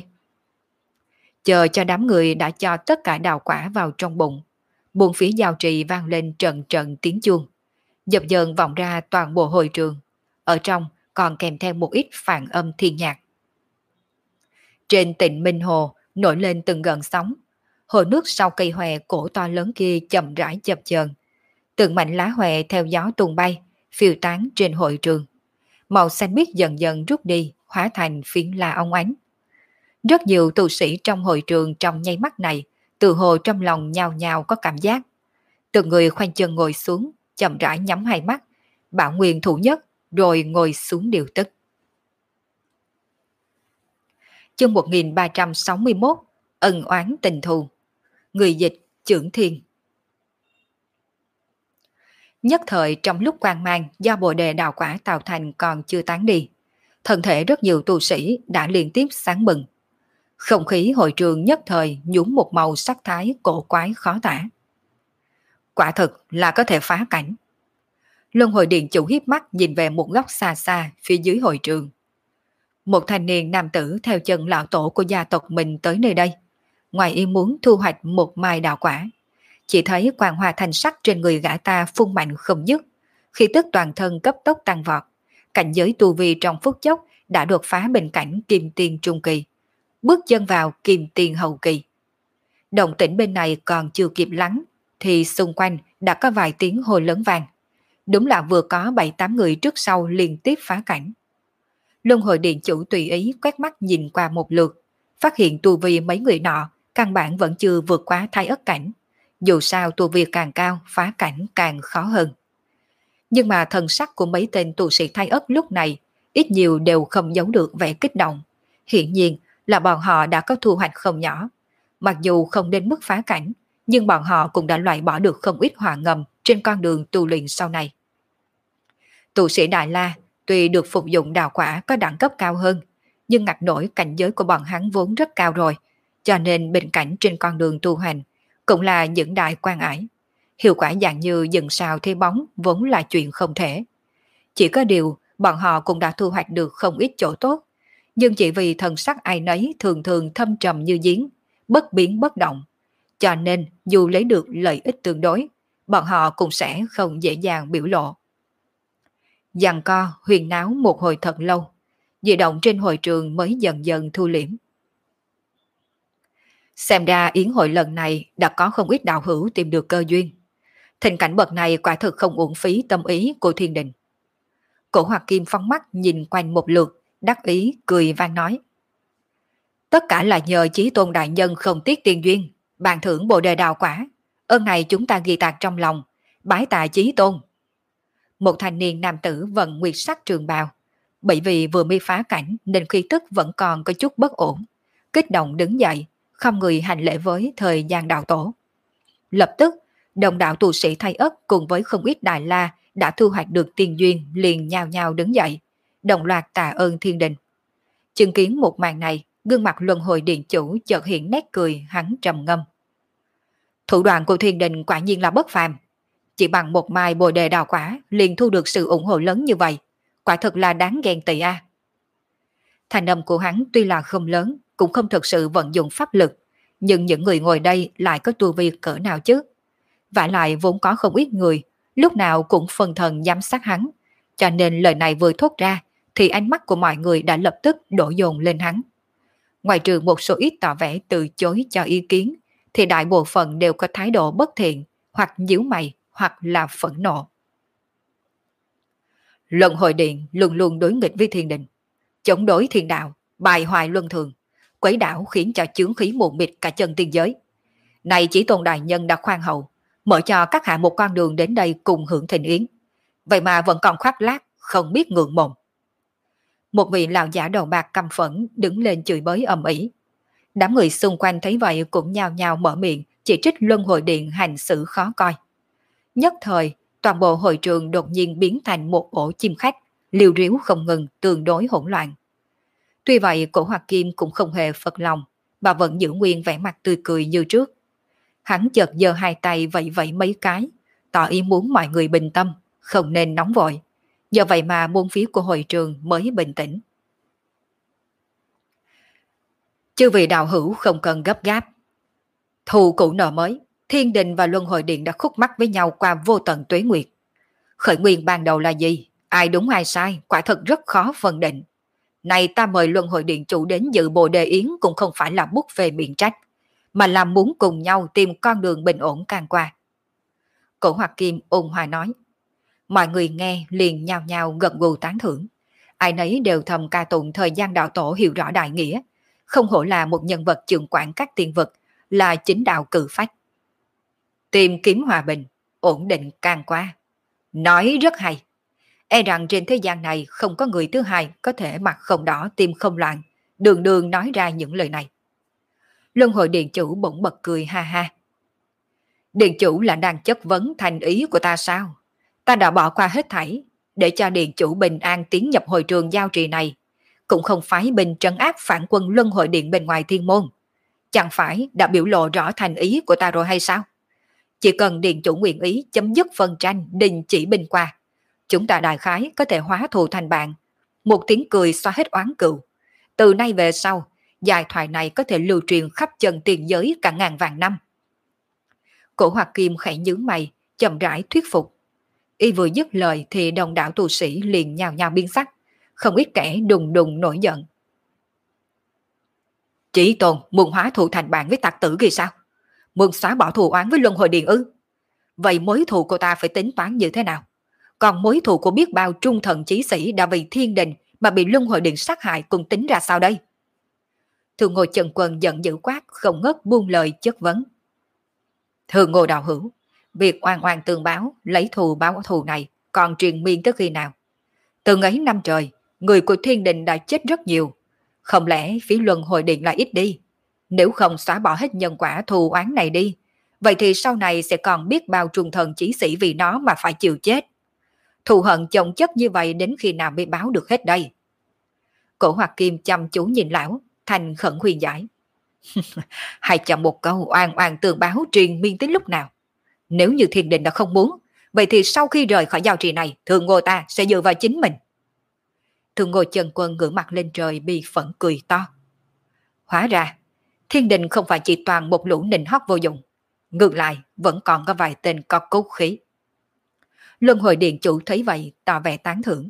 Chờ cho đám người đã cho tất cả đạo quả vào trong bụng, buồn phía giao trì vang lên trận trận tiếng chuông, dập dờn vọng ra toàn bộ hội trường, ở trong còn kèm theo một ít phản âm thiên nhạc. Trên Tịnh Minh Hồ nổi lên từng gợn sóng, hồ nước sau cây hòe cổ to lớn kia chậm rãi chập chờn, từng mảnh lá hòe theo gió tung bay, phiêu tán trên hội trường. Màu xanh biếc dần dần rút đi, hóa thành phiến la óng ánh. Rất nhiều tu sĩ trong hội trường trong nháy mắt này, tự hồ trong lòng nhào nhào có cảm giác. Từng người khoanh chân ngồi xuống, chậm rãi nhắm hai mắt, bảo nguyên thủ nhất, rồi ngồi xuống điều tức. Chương một nghìn ba trăm sáu mươi mốt, ân oán tình thù. Người dịch Chưởng Thiên. Nhất thời trong lúc quang mang do bồ đề đạo quả tạo thành còn chưa tán đi, thân thể rất nhiều tu sĩ đã liên tiếp sáng bừng. Không khí hội trường nhất thời nhuốm một màu sắc thái cổ quái khó tả. Quả thực là có thể phá cảnh. Luân hồi điện chủ hiếp mắt nhìn về một góc xa xa phía dưới hội trường. Một thanh niên nam tử theo chân lão tổ của gia tộc mình tới nơi đây, ngoài ý muốn thu hoạch một mai đạo quả. Chỉ thấy quang hoa thanh sắc trên người gã ta phun mạnh không dứt, khi tức toàn thân cấp tốc tăng vọt, cảnh giới tu vi trong phút chốc đã đột phá bình cảnh kim tiên trung kỳ, bước chân vào kim tiên hậu kỳ. Động tĩnh bên này còn chưa kịp lắng, thì xung quanh đã có vài tiếng hô lớn vang. Đúng là vừa có bảy tám người trước sau liên tiếp phá cảnh. Luân hồi điện chủ tùy ý quét mắt nhìn qua một lượt, phát hiện tu vi mấy người nọ căn bản vẫn chưa vượt quá thái ất cảnh. Dù sao tu vi càng cao, phá cảnh càng khó hơn. Nhưng mà thần sắc của mấy tên tu sĩ thái ất lúc này ít nhiều đều không giấu được vẻ kích động. Hiển nhiên là bọn họ đã có thu hoạch không nhỏ. Mặc dù không đến mức phá cảnh, nhưng bọn họ cũng đã loại bỏ được không ít họa ngầm trên con đường tu luyện sau này. Tu sĩ Đại La tuy được phục dụng đạo quả có đẳng cấp cao hơn, nhưng ngặt nổi cảnh giới của bọn hắn vốn rất cao rồi, cho nên bình cảnh trên con đường tu hành cũng là những đại quan ải. Hiệu quả dạng như dừng sao thế bóng vốn là chuyện không thể. Chỉ có điều bọn họ cũng đã thu hoạch được không ít chỗ tốt, nhưng chỉ vì thần sắc ai nấy thường thường thâm trầm như giếng, bất biến bất động, cho nên dù lấy được lợi ích tương đối, bọn họ cũng sẽ không dễ dàng biểu lộ. Giằng co huyền náo một hồi thật lâu, dị động trên hội trường mới dần dần thu liễm. Xem ra yến hội lần này đã có không ít đạo hữu tìm được cơ duyên. Tình cảnh bậc này quả thực không uổng phí tâm ý của thiên đình. Cổ Hoặc Kim phóng mắt nhìn quanh một lượt, đắc ý cười vang nói. Tất cả là nhờ Chí Tôn đại nhân không tiếc tiền duyên, ban thưởng bồ đề đào quả. Ơn này chúng ta ghi tạc trong lòng, bái tạ Chí Tôn. Một thanh niên nam tử vận nguyệt sắc trường bào, bởi vì vừa mới phá cảnh nên khí tức vẫn còn có chút bất ổn, kích động đứng dậy, không người hành lễ với thời gian đạo tổ. Lập tức, đồng đạo tu sĩ thay ất cùng với không ít đại la đã thu hoạch được tiền duyên liền nhao nhao đứng dậy, đồng loạt tạ ơn thiên đình. Chứng kiến một màn này, gương mặt luân hồi điện chủ chợt hiện nét cười, hắn trầm ngâm. Thủ đoạn của thiên đình quả nhiên là bất phàm, chỉ bằng một mai bồ đề đào quả liền thu được sự ủng hộ lớn như vậy, quả thật là đáng ghen tị a. Thành âm của hắn tuy là không lớn, cũng không thực sự vận dụng pháp lực, nhưng những người ngồi đây lại có tu vi cỡ nào chứ? Vả lại vốn có không ít người, lúc nào cũng phân thần giám sát hắn, cho nên lời này vừa thốt ra, thì ánh mắt của mọi người đã lập tức đổ dồn lên hắn. Ngoài trừ một số ít tỏ vẻ từ chối cho ý kiến, thì đại bộ phận đều có thái độ bất thiện, hoặc nhíu mày, hoặc là phẫn nộ. Luân hồi điện luôn luôn đối nghịch với thiên đình, chống đối thiên đạo, bài hoại luân thường, quấy đảo khiến cho chướng khí mù mịt cả chân tiên giới. Này Chí Tôn đại nhân đã khoan hậu, mở cho các hạ một con đường đến đây cùng hưởng thịnh yến. Vậy mà vẫn còn khoác lác, không biết ngượng mồm. Một vị lão giả đầu bạc căm phẫn đứng lên chửi bới ầm ĩ. Đám người xung quanh thấy vậy cũng nhao nhao mở miệng chỉ trích luân hồi điện hành xử khó coi. Nhất thời, toàn bộ hội trường đột nhiên biến thành một ổ chim khách, liều ríu không ngừng, tương đối hỗn loạn. Tuy vậy, Cổ Hoặc Kim cũng không hề phật lòng, mà vẫn giữ nguyên vẻ mặt tươi cười như trước. Hắn chợt giơ hai tay vẫy vẫy mấy cái, tỏ ý muốn mọi người bình tâm, không nên nóng vội. Do vậy mà môn phía của hội trường mới bình tĩnh. Chư vị đạo hữu không cần gấp gáp. Thù cũ nợ mới, thiên đình và luân hồi điện đã khúc mắc với nhau qua vô tận tuế nguyệt. Khởi nguyên ban đầu là gì? Ai đúng ai sai, quả thật rất khó phân định. Này ta mời luân hồi điện chủ đến dự bồ đề yến cũng không phải là bút phê biện trách, mà là muốn cùng nhau tìm con đường bình ổn can qua. Cổ Hoặc Kim ôn hòa nói. Mọi người nghe liền nhao nhao gật gù tán thưởng. Ai nấy đều thầm ca tụng thời gian đạo tổ hiểu rõ đại nghĩa, không hổ là một nhân vật trưởng quản các tiên vật, là chính đạo cử phách. Tìm kiếm hòa bình, ổn định can qua. Nói rất hay. E rằng trên thế gian này không có người thứ hai có thể mặt không đỏ tim không loạn, đường đường nói ra những lời này. Luân hồi điện chủ bỗng bật cười ha ha. Điện chủ là đang chất vấn thành ý của ta sao? Ta đã bỏ qua hết thảy, để cho điện chủ bình an tiến nhập hội trường giao trì này, cũng không phái binh trấn áp phản quân luân hồi điện bên ngoài thiên môn. Chẳng phải đã biểu lộ rõ thành ý của ta rồi hay sao? Chỉ cần điện chủ nguyện ý chấm dứt phân tranh, đình chỉ binh qua, chúng ta đại khái có thể hóa thù thành bạn. Một tiếng cười xóa hết oán cừu. Từ nay về sau, giải thoại này có thể lưu truyền khắp chân tiền giới cả ngàn vạn năm. Cổ Hoặc Kim khẽ nhướng mày, chậm rãi thuyết phục. Y vừa dứt lời thì đồng đạo tu sĩ liền nhào nhào biến sắc, không ít kẻ đùng đùng nổi giận. Chí Tôn muốn hóa thù thành bạn với tặc tử kia sao? Muốn xóa bỏ thù oán với luân hồi điện ư? Vậy mối thù của ta phải tính toán như thế nào? Còn mối thù của biết bao trung thần chí sĩ đã vì thiên đình mà bị luân hồi điện sát hại cùng tính ra sao đây? Thường Ngô Trần Quân giận dữ quát, không ngớt buông lời chất vấn. Thường Ngô đạo hữu, việc oan oan tương báo, lấy thù báo thù này còn truyền miên tới khi nào? Từ ấy năm trời, người của thiên đình đã chết rất nhiều. Không lẽ phía luân hồi điện lại ít đi? Nếu không xóa bỏ hết nhân quả thù oán này đi, vậy thì sau này sẽ còn biết bao trung thần chí sĩ vì nó mà phải chịu chết. Thù hận chồng chất như vậy đến khi nào mới báo được hết đây? Cổ Hoạt Kim chăm chú nhìn lão, thành khẩn khuyên giải. Hai chậm một câu oan oan tường báo truyền miên tính lúc nào. Nếu như thiên đình đã không muốn, vậy thì sau khi rời khỏi giao trì này, Thường Ngô ta sẽ dựa vào chính mình. Thường Ngô Chân Quân ngửa mặt lên trời bi phẫn cười to. Hóa ra, thiên đình không phải chỉ toàn một lũ nịnh hót vô dụng. Ngược lại, vẫn còn có vài tên có cốt khí. Luân Hồi Điện Chủ thấy vậy, tỏ vẻ tán thưởng.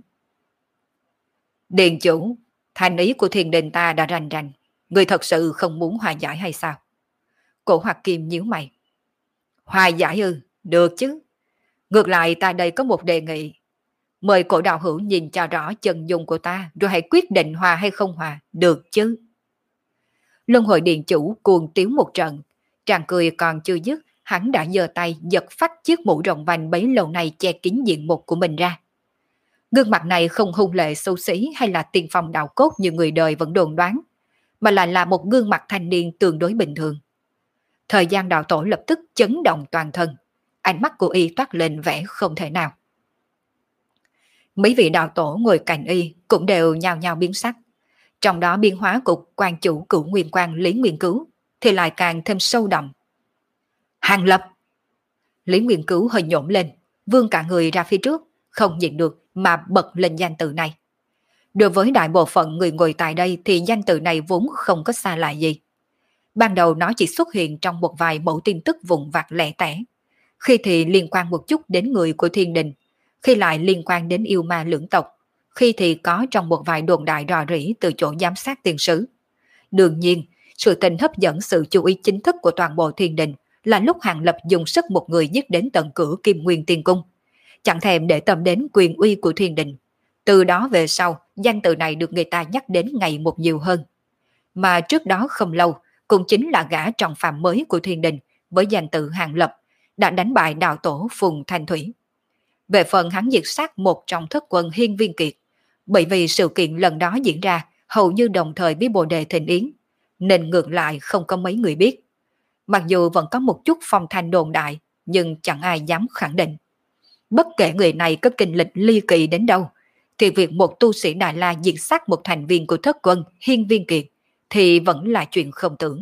Điện Chủ, thành ý của thiên đình ta đã rành rành. Người thật sự không muốn hòa giải hay sao? Cổ Hoạt Kim nhíu mày. Hòa giải ư, được chứ. Ngược lại ta đây có một đề nghị. Mời cổ đạo hữu nhìn cho rõ chân dung của ta, rồi hãy quyết định hòa hay không hòa, được chứ? Luân Hồi Điện Chủ cuồng tiếu một trận, tràng cười còn chưa dứt, hắn đã giơ tay giật phách chiếc mũ rộng vành bấy lâu nay che kín diện mục của mình ra. Gương mặt này không hung lệ xấu xí hay là tiên phong đạo cốt như người đời vẫn đồn đoán, mà lại là một gương mặt thanh niên tương đối bình thường. Thời gian đạo tổ lập tức chấn động toàn thân, ánh mắt của y toát lên vẻ không thể nào. Mấy vị đạo tổ ngồi cạnh y cũng đều nhao nhao biến sắc, trong đó biến hóa của quan chủ Cửu Nguyên Quan Lý Nguyên Cứu thì lại càng thêm sâu đậm. Hàng Lập! Lý Nguyên Cứu hơi nhổm lên, vươn cả người ra phía trước, không nhịn được mà bật lên danh từ này. Đối với đại bộ phận người ngồi tại đây thì danh từ này vốn không có xa lạ gì. Ban đầu nó chỉ xuất hiện trong một vài mẫu tin tức vụn vặt lẻ tẻ, khi thì liên quan một chút đến người của thiên đình, khi lại liên quan đến yêu ma lưỡng tộc, khi thì có trong một vài đồn đại rò rỉ từ chỗ giám sát tiền sứ. Đương nhiên, sự tình hấp dẫn sự chú ý chính thức của toàn bộ thiên đình là lúc Hàng Lập dùng sức một người giết đến tận cửa Kim Nguyên Tiên Cung, chẳng thèm để tâm đến quyền uy của thiên đình. Từ đó về sau, danh từ này được người ta nhắc đến ngày một nhiều hơn. Mà trước đó không lâu, cũng chính là gã trọng phạm mới của thiên đình với danh từ Hàng Lập đã đánh bại đạo tổ Phùng Thanh Thủy. Về phần hắn diệt sát một trong thất quân Hiên Viên Kiệt, bởi vì sự kiện lần đó diễn ra hầu như đồng thời với Bồ Đề Thịnh Yến, nên ngược lại không có mấy người biết. Mặc dù vẫn có một chút phong thanh đồn đại, nhưng chẳng ai dám khẳng định. Bất kể người này có kinh lịch ly kỳ đến đâu, thì việc một tu sĩ Đại La diệt sát một thành viên của thất quân Hiên Viên Kiệt thì vẫn là chuyện không tưởng.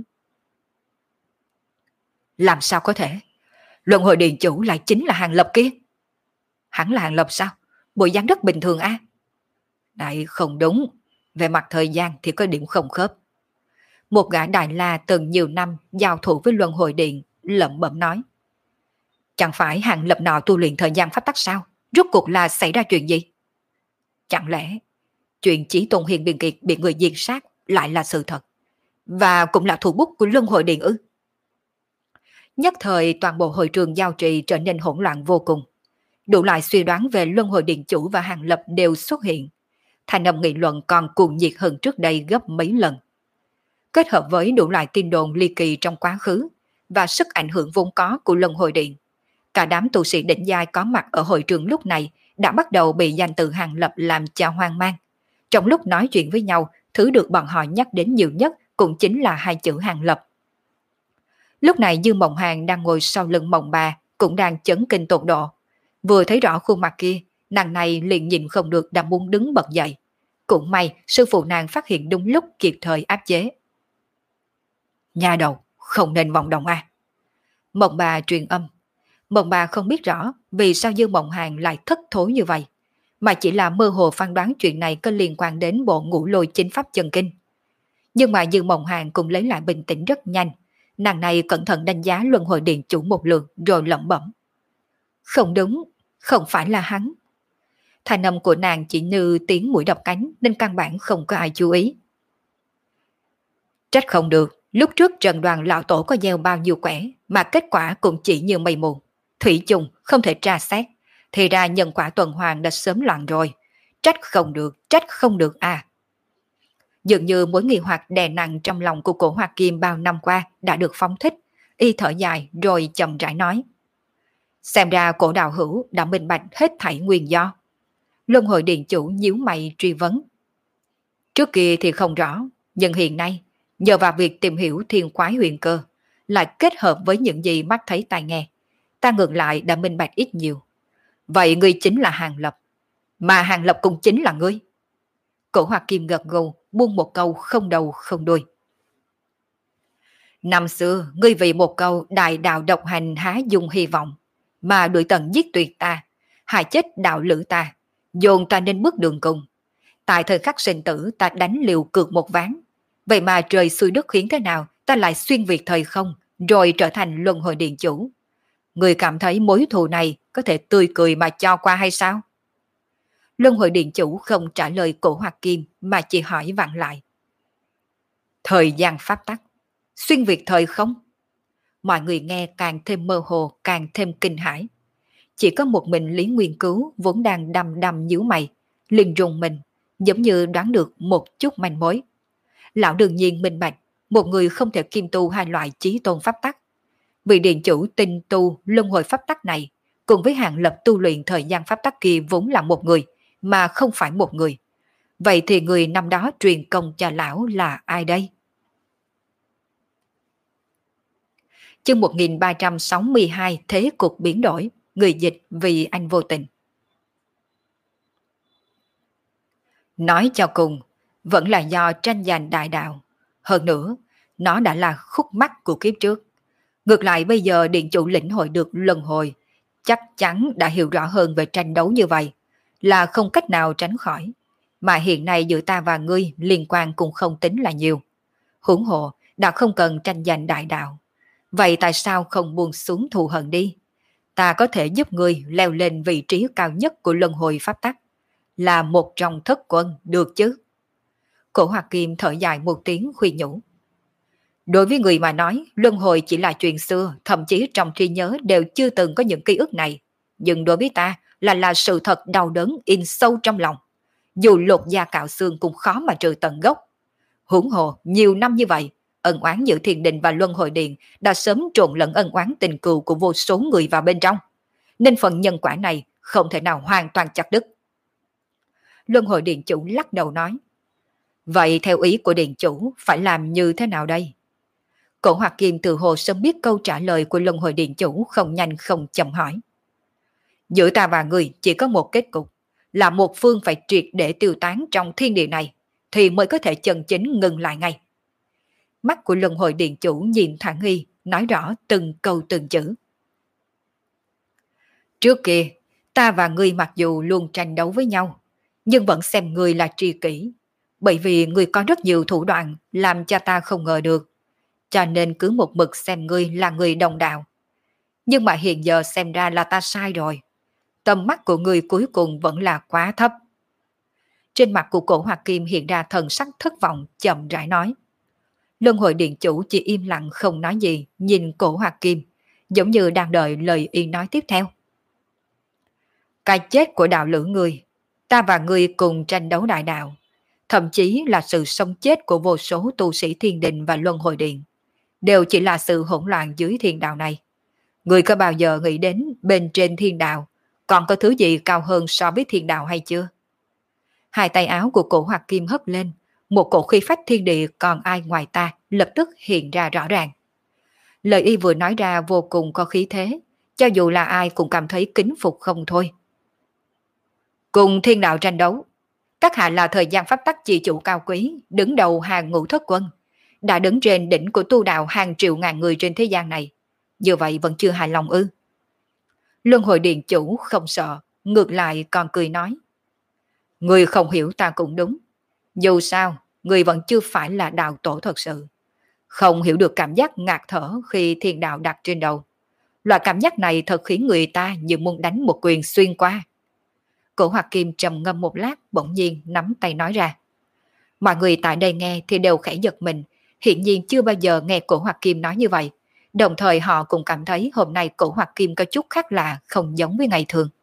Làm sao có thể? Luân Hồi Điện Chủ lại chính là Hàng Lập kia. Hắn là Hàng Lập sao? Bộ dáng rất bình thường á. Đại không đúng. Về mặt thời gian thì có điểm không khớp. Một gã Đại La từng nhiều năm giao thủ với Luân Hồi Điện lẩm bẩm nói. Chẳng phải Hàng Lập nào tu luyện thời gian pháp tắc sao? Rốt cuộc là xảy ra chuyện gì? Chẳng lẽ chuyện Chí Tôn Hiên Viên Kiệt bị người diệt sát lại là sự thật, và cũng là thủ bút của Luân Hồi Điện ư? Nhất thời toàn bộ hội trường giao trì trở nên hỗn loạn vô cùng. Đủ loại suy đoán về Luân Hồi Điện Chủ và Hàng Lập đều xuất hiện. Thành âm nghị luận còn cuồng nhiệt hơn trước đây gấp mấy lần. Kết hợp với đủ loại tin đồn ly kỳ trong quá khứ và sức ảnh hưởng vốn có của Luân Hồi Điện, cả đám tu sĩ đỉnh giai có mặt ở hội trường lúc này đã bắt đầu bị danh từ Hàng Lập làm cho hoang mang. Trong lúc nói chuyện với nhau, thứ được bọn họ nhắc đến nhiều nhất cũng chính là hai chữ Hàng Lập. Lúc này Dương Mộng Hàn đang ngồi sau lưng Mộng Bà cũng đang chấn kinh tột độ. Vừa thấy rõ khuôn mặt kia, nàng này liền nhìn không được đã muốn đứng bật dậy. Cũng may sư phụ nàng phát hiện đúng lúc kịp thời áp chế. Nhà đầu, không nên vọng động à. Mộng Bà truyền âm. Mộng Bà không biết rõ vì sao Dương Mộng Hàn lại thất thối như vậy, mà chỉ là mơ hồ phán đoán chuyện này có liên quan đến bộ Ngũ Lôi Chính Pháp Chân Kinh. Nhưng mà Dương Mộng Hàn cũng lấy lại bình tĩnh rất nhanh. Nàng này cẩn thận đánh giá Luân Hồi Điện Chủ một lượt rồi lẩm bẩm. Không đúng, không phải là hắn. Thanh âm của nàng chỉ như tiếng mũi đập cánh nên căn bản không có ai chú ý. Trách không được, lúc trước Trần Đoàn lão tổ có gieo bao nhiêu quẻ mà kết quả cũng chỉ như mây mù. Thủy chung không thể tra xét, thì ra nhân quả tuần hoàn đã sớm loạn rồi. Trách không được, trách không được à. Dường như mối nghi hoặc đè nặng trong lòng của Cổ Hoạt Kim bao năm qua đã được phóng thích. Y thở dài rồi chậm rãi nói. Xem ra Cổ đạo hữu đã minh bạch hết thảy nguyên do. Luân Hồi Điện Chủ nhíu mày truy vấn. Trước kia thì không rõ, nhưng hiện nay nhờ vào việc tìm hiểu thiên quái huyền cơ, lại kết hợp với những gì mắt thấy tai nghe, ta ngược lại đã minh bạch ít nhiều. Vậy ngươi chính là Hàng Lập, mà Hàng Lập cũng chính là ngươi. Cổ Hoạt Kim gật gù, buông một câu không đầu không đuôi. Năm xưa, ngươi vì một câu đại đạo độc hành há dùng hy vọng, mà đuổi tận giết tuyệt ta, hại chết đạo lữ ta, dồn ta nên bước đường cùng. Tại thời khắc sinh tử ta đánh liều cược một ván. Vậy mà trời xui đất khiến thế nào ta lại xuyên việt thời không, rồi trở thành luân hồi điện chủ. Người cảm thấy mối thù này có thể tươi cười mà cho qua hay sao? Luân hồi điện chủ không trả lời Cổ Hoạt Kim mà chỉ hỏi vặn lại. Thời gian pháp tắc, xuyên việt thời không? Mọi người nghe càng thêm mơ hồ, càng thêm kinh hãi. Chỉ có một mình Lý Nguyên Cứu vốn đang đăm đăm nhíu mày, liền rùng mình, giống như đoán được một chút manh mối. Lão đương nhiên minh bạch, một người không thể kiêm tu hai loại chí tôn pháp tắc. Vị điện chủ tinh tu luân hồi pháp tắc này, cùng với hạng lập tu luyện thời gian pháp tắc kia vốn là một người, mà không phải một người. Vậy thì người năm đó truyền công cho lão là ai đây? Chương một nghìn ba trăm sáu mươi hai Thế cục biến đổi, người dịch vì anh vô tình. Nói cho cùng, vẫn là do tranh giành đại đạo. Hơn nữa, nó đã là khúc mắc của kiếp trước. Ngược lại bây giờ điện chủ lĩnh hội được luân hồi, chắc chắn đã hiểu rõ hơn về tranh đấu như vậy, là không cách nào tránh khỏi. Mà hiện nay giữa ta và ngươi liên quan cũng không tính là nhiều. Huống hồ đã không cần tranh giành đại đạo. Vậy tại sao không buông xuống thù hận đi? Ta có thể giúp ngươi leo lên vị trí cao nhất của luân hồi pháp tắc, là một trong thất quân, được chứ? Cổ Hoạt Kim thở dài một tiếng khuyên nhủ. Đối với người mà nói, luân hồi chỉ là chuyện xưa, thậm chí trong trí nhớ đều chưa từng có những ký ức này. Nhưng đối với ta là là sự thật đau đớn in sâu trong lòng. Dù lột da cạo xương cũng khó mà trừ tận gốc. Huống hồ, nhiều năm như vậy, ân oán giữa Thiên Đình và Luân Hồi Điện đã sớm trộn lẫn ân oán tình cừu của vô số người vào bên trong. Nên phần nhân quả này không thể nào hoàn toàn chặt đứt. Luân Hồi Điện chủ lắc đầu nói. Vậy theo ý của Điện chủ phải làm như thế nào đây? Cổ Hoạt Kim từ hồ sớm biết câu trả lời của Luân Hồi Điện chủ, không nhanh không chậm hỏi. Giữa ta và người chỉ có một kết cục, là một phương phải triệt để tiêu tán trong thiên địa này, thì mới có thể chân chính ngừng lại ngay. Mắt của Luân Hồi Điện chủ nhìn thẳng nghi, nói rõ từng câu từng chữ. Trước kia, ta và ngươi mặc dù luôn tranh đấu với nhau, nhưng vẫn xem ngươi là tri kỷ, bởi vì ngươi có rất nhiều thủ đoạn làm cho ta không ngờ được, cho nên cứ một mực xem ngươi là người đồng đạo. Nhưng mà hiện giờ xem ra là ta sai rồi. Tầm mắt của ngươi cuối cùng vẫn là quá thấp. Trên mặt của Cổ Hoạt Kim hiện ra thần sắc thất vọng, chậm rãi nói. Luân Hồi Điện chủ chỉ im lặng không nói gì, nhìn Cổ Hoạt Kim, giống như đang đợi lời y nói tiếp theo. Cái chết của đạo lữ ngươi, ta và ngươi cùng tranh đấu đại đạo, thậm chí là sự sống chết của vô số tu sĩ Thiên Đình và Luân Hồi Điện, đều chỉ là sự hỗn loạn dưới thiên đạo này. Ngươi có bao giờ nghĩ đến bên trên thiên đạo còn có thứ gì cao hơn so với thiên đạo hay chưa? Hai tay áo của Cổ Hoạt Kim hất lên, một cổ khí phách thiên địa còn ai ngoài ta lập tức hiện ra rõ ràng. Lời y vừa nói ra vô cùng có khí thế, cho dù là ai cũng cảm thấy kính phục không thôi. Cùng thiên đạo tranh đấu, các hạ là thời gian pháp tắc chi chủ cao quý, đứng đầu hàng ngũ thất quân, đã đứng trên đỉnh của tu đạo hàng triệu ngàn người trên thế gian này. Như vậy vẫn chưa hài lòng ư? Luân Hồi Điện chủ không sợ, ngược lại còn cười nói. Người không hiểu ta cũng đúng. Dù sao, người vẫn chưa phải là đạo tổ thật sự. Không hiểu được cảm giác ngạt thở khi thiên đạo đặt trên đầu. Loại cảm giác này thật khiến người ta như muốn đánh một quyền xuyên qua. Cổ Hoạt Kim trầm ngâm một lát, bỗng nhiên nắm tay nói ra. Mọi người tại đây nghe thì đều khẽ giật mình, hiển nhiên chưa bao giờ nghe Cổ Hoạt Kim nói như vậy. Đồng thời họ cũng cảm thấy hôm nay Cổ Hoạt Kim có chút khác lạ, không giống với ngày thường.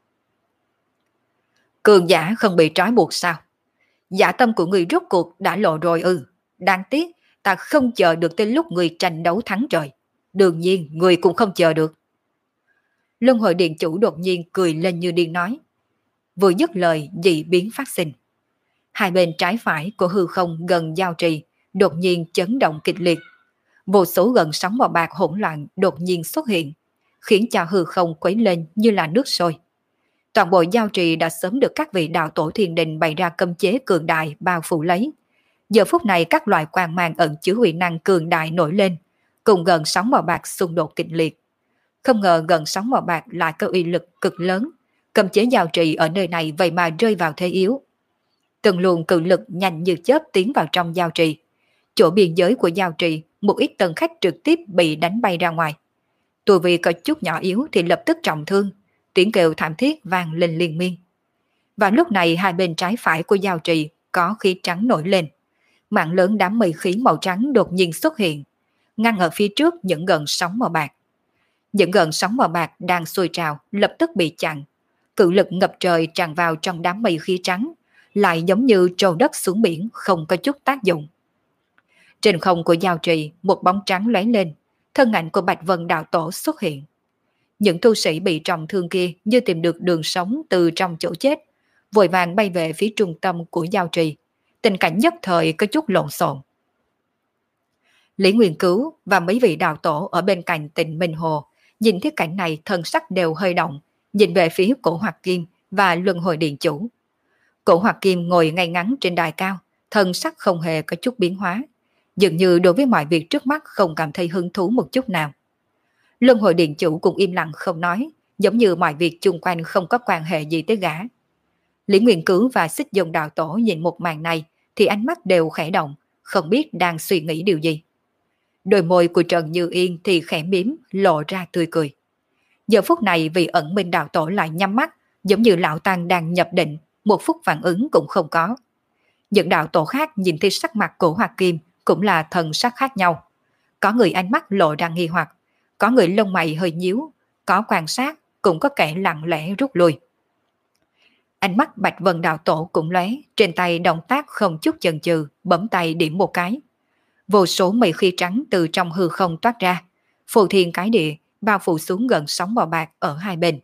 Cường giả không bị trói buộc sao? Dạ tâm của người rốt cuộc đã lộ rồi ư? Đáng tiếc, ta không chờ được tới lúc người tranh đấu thắng trời. Đương nhiên, người cũng không chờ được. Luân Hồi Điện chủ đột nhiên cười lên như điên nói. Vừa dứt lời, dị biến phát sinh. Hai bên trái phải của hư không gần giao trì, đột nhiên chấn động kịch liệt. Vô số gần sóng màu bạc hỗn loạn đột nhiên xuất hiện, khiến cho hư không quấy lên như là nước sôi. Toàn bộ giao trì đã sớm được các vị đạo tổ thiền định bày ra cấm chế cường đại bao phủ lấy. Giờ phút này các loại quang mang ẩn chứa uy năng cường đại nổi lên, cùng gần sóng màu bạc xung đột kịch liệt. Không ngờ gần sóng màu bạc lại có uy lực cực lớn, cấm chế giao trì ở nơi này vậy mà rơi vào thế yếu. Từng luồng cự lực nhanh như chớp tiến vào trong giao trì. Chỗ biên giới của giao trì, một ít tân khách trực tiếp bị đánh bay ra ngoài. Tù vì có chút nhỏ yếu thì lập tức trọng thương, tiếng kêu thảm thiết vang lên liên miên. Và lúc này hai bên trái phải của giao trì có khí trắng nổi lên. Mạng lớn đám mây khí màu trắng đột nhiên xuất hiện, ngăn ở phía trước những gợn sóng màu bạc. Những gợn sóng màu bạc đang sôi trào lập tức bị chặn. Cự lực ngập trời tràn vào trong đám mây khí trắng, lại giống như trâu đất xuống biển không có chút tác dụng. Trên không của giao trì, một bóng trắng lóe lên, thân ảnh của Bạch Vân Đạo Tổ xuất hiện. Những tu sĩ bị trọng thương kia như tìm được đường sống từ trong chỗ chết, vội vàng bay về phía trung tâm của giao trì. Tình cảnh nhất thời có chút lộn xộn. Lý Nguyên Cứu và mấy vị đạo tổ ở bên cạnh Tịnh Minh Hồ nhìn thấy cảnh này thân sắc đều hơi động, nhìn về phía Cổ Hoạt Kim và Luân Hồi Điện Chủ. Cổ Hoạt Kim ngồi ngay ngắn trên đài cao, thân sắc không hề có chút biến hóa, dường như đối với mọi việc trước mắt không cảm thấy hứng thú một chút nào. Luân Hồi Điện Chủ cũng im lặng không nói, giống như mọi việc chung quanh không có quan hệ gì tới gã. Lý Nguyên Cứu và Xích Dung Đạo Tổ nhìn một màn này thì ánh mắt đều khẽ động, không biết đang suy nghĩ điều gì. Đôi môi của Trần Như Yên thì khẽ miếm, lộ ra tươi cười. Giờ phút này vị Ẩn Minh Đạo Tổ lại nhắm mắt, giống như lão tăng đang nhập định, một phút phản ứng cũng không có. Những đạo tổ khác nhìn thấy sắc mặt của Hoạt Kim cũng là thần sắc khác nhau. Có người ánh mắt lộ ra nghi hoặc, có người lông mày hơi nhíu, có quan sát, cũng có kẻ lặng lẽ rút lui. Ánh mắt Bạch Vân Đạo Tổ cũng lóe, trên tay động tác không chút chần chừ, bấm tay điểm một cái. Vô số mây khí trắng từ trong hư không toát ra, phù thiên cái địa, bao phủ xuống gần sóng màu bạc ở hai bên.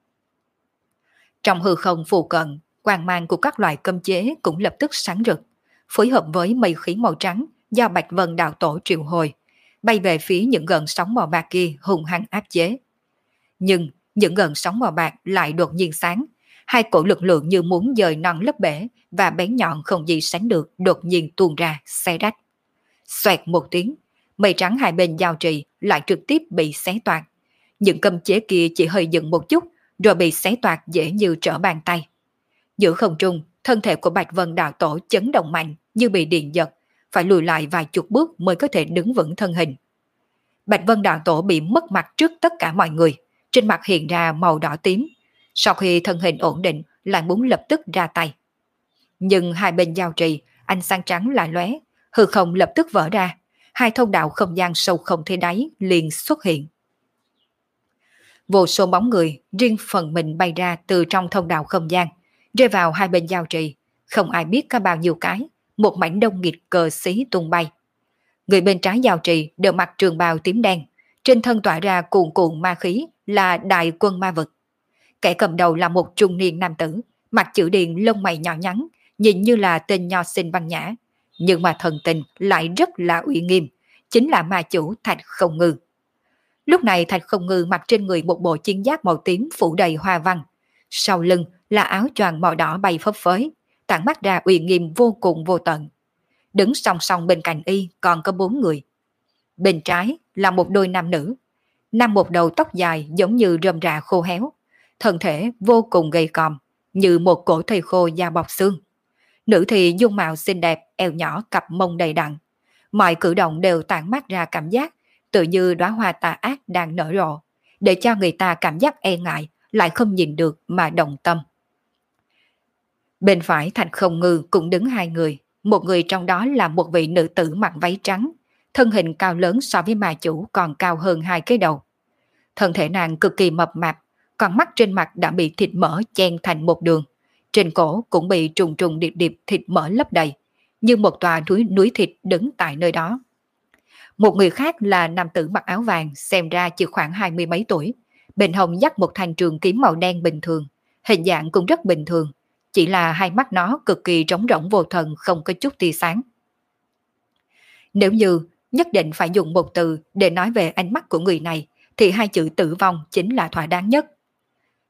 Trong hư không phù cận, quang mang của các loại cấm chế cũng lập tức sáng rực, phối hợp với mây khí màu trắng do Bạch Vân Đạo Tổ triệu hồi, bay về phía những gần sóng màu bạc kia hùng hăng áp chế. Nhưng những gần sóng màu bạc lại đột nhiên sáng, hai cổ lực lượng như muốn dời non lấp bể và bén nhọn không gì sánh được đột nhiên tuôn ra, xé rách. Xoẹt một tiếng, mây trắng hai bên giao trì lại trực tiếp bị xé toạc. Những cấm chế kia chỉ hơi dựng một chút rồi bị xé toạc dễ như trở bàn tay. Giữa không trung, thân thể của Bạch Vân Đạo Tổ chấn động mạnh như bị điện giật, phải lùi lại vài chục bước mới có thể đứng vững thân hình. Bạch Vân Đạo Tổ bị mất mặt trước tất cả mọi người, trên mặt hiện ra màu đỏ tím. Sau khi thân hình ổn định, lại muốn lập tức ra tay. Nhưng hai bên giao trì, ánh sáng trắng lại lóe, hư không lập tức vỡ ra, hai thông đạo không gian sâu không thấy đáy liền xuất hiện. Vô số bóng người riêng phần mình bay ra từ trong thông đạo không gian, rơi vào hai bên giao trì, không ai biết có bao nhiêu cái, một mảnh đông nghịt cờ xí tung bay. Người bên trái giao trì đều mặc trường bào tím đen, trên thân tỏa ra cuồn cuộn ma khí là đại quân ma vực. Kẻ cầm đầu là một trung niên nam tử, mặt chữ điền lông mày nhỏ nhắn, nhìn như là tên nho sinh văn nhã, nhưng mà thần tình lại rất là uy nghiêm, chính là ma chủ Thạch Không Ngư. Lúc này Thạch Không Ngư mặc trên người một bộ chiến giáp màu tím phủ đầy hoa văn, sau lưng là áo choàng màu đỏ bay phấp phới, tản mắt ra uy nghiêm vô cùng vô tận. Đứng song song bên cạnh y còn có bốn người. Bên trái là một đôi nam nữ, nam một đầu tóc dài giống như rơm rạ khô héo, thân thể vô cùng gầy còm, như một cổ thây khô da bọc xương. Nữ thì dung mạo xinh đẹp, eo nhỏ, cặp mông đầy đặn. Mọi cử động đều tản mát ra cảm giác tự như đóa hoa tà ác đang nở rộ, để cho người ta cảm giác e ngại, lại không nhìn được mà động tâm. Bên phải Thạch Không Ngư cũng đứng hai người, một người trong đó là một vị nữ tử mặc váy trắng, thân hình cao lớn so với ma chủ còn cao hơn hai cái đầu. Thân thể nàng cực kỳ mập mạp, còn mắt trên mặt đã bị thịt mỡ chen thành một đường, trên cổ cũng bị trùng trùng điệp điệp thịt mỡ lấp đầy, như một tòa núi núi thịt đứng tại nơi đó. Một người khác là nam tử mặc áo vàng, xem ra chỉ khoảng hai mươi mấy tuổi, bên hông dắt một thanh trường kiếm màu đen bình thường, hình dạng cũng rất bình thường, chỉ là hai mắt nó cực kỳ trống rỗng vô thần, không có chút tia sáng. Nếu như nhất định phải dùng một từ để nói về ánh mắt của người này, thì hai chữ tử vong chính là thỏa đáng nhất.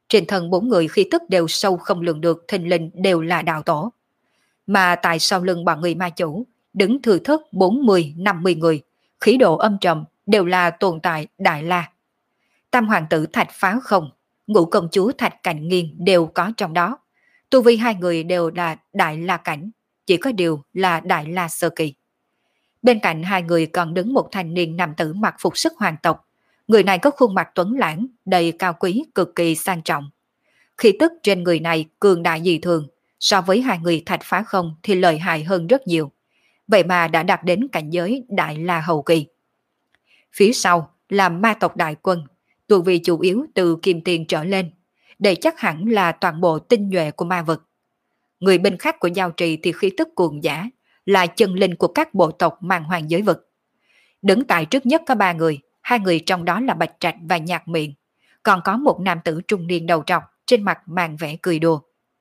Trên thân bốn người khí tức đều sâu không lường được, thình lình đều là đạo tổ. Mà tại sau lưng bọn người ma chủ, đứng thừa thất bốn mươi năm mươi người, khí độ âm trầm, đều là tồn tại Đại La. Tam hoàng tử Thạch Phá Không, ngũ công chúa Thạch Cạnh Nghiên đều có trong đó. Tu vi hai người đều là Đại La cảnh, chỉ có điều là Đại La sơ kỳ. Bên cạnh hai người còn đứng một thanh niên nam tử mặc phục sức hoàng tộc. Người này có khuôn mặt tuấn lãng, đầy cao quý, cực kỳ sang trọng. Khí tức trên người này cường đại dị thường, so với hai người Thạch Phá Không thì lợi hại hơn rất nhiều. Vậy mà đã đạt đến cảnh giới Đại La hậu kỳ. Phía sau là ma tộc đại quân, tu vi chủ yếu từ kim tiền trở lên. Đây chắc hẳn là toàn bộ tinh nhuệ của ma vực. Người bên khác của giao trì thì khí tức cuồng giả, là chân linh của các bộ tộc mang hoàng giới vực. Đứng tại trước nhất có ba người, hai người trong đó là Bạch Trạch và Nhạc Miệng. Còn có một nam tử trung niên đầu trọc, trên mặt mang vẻ cười đùa.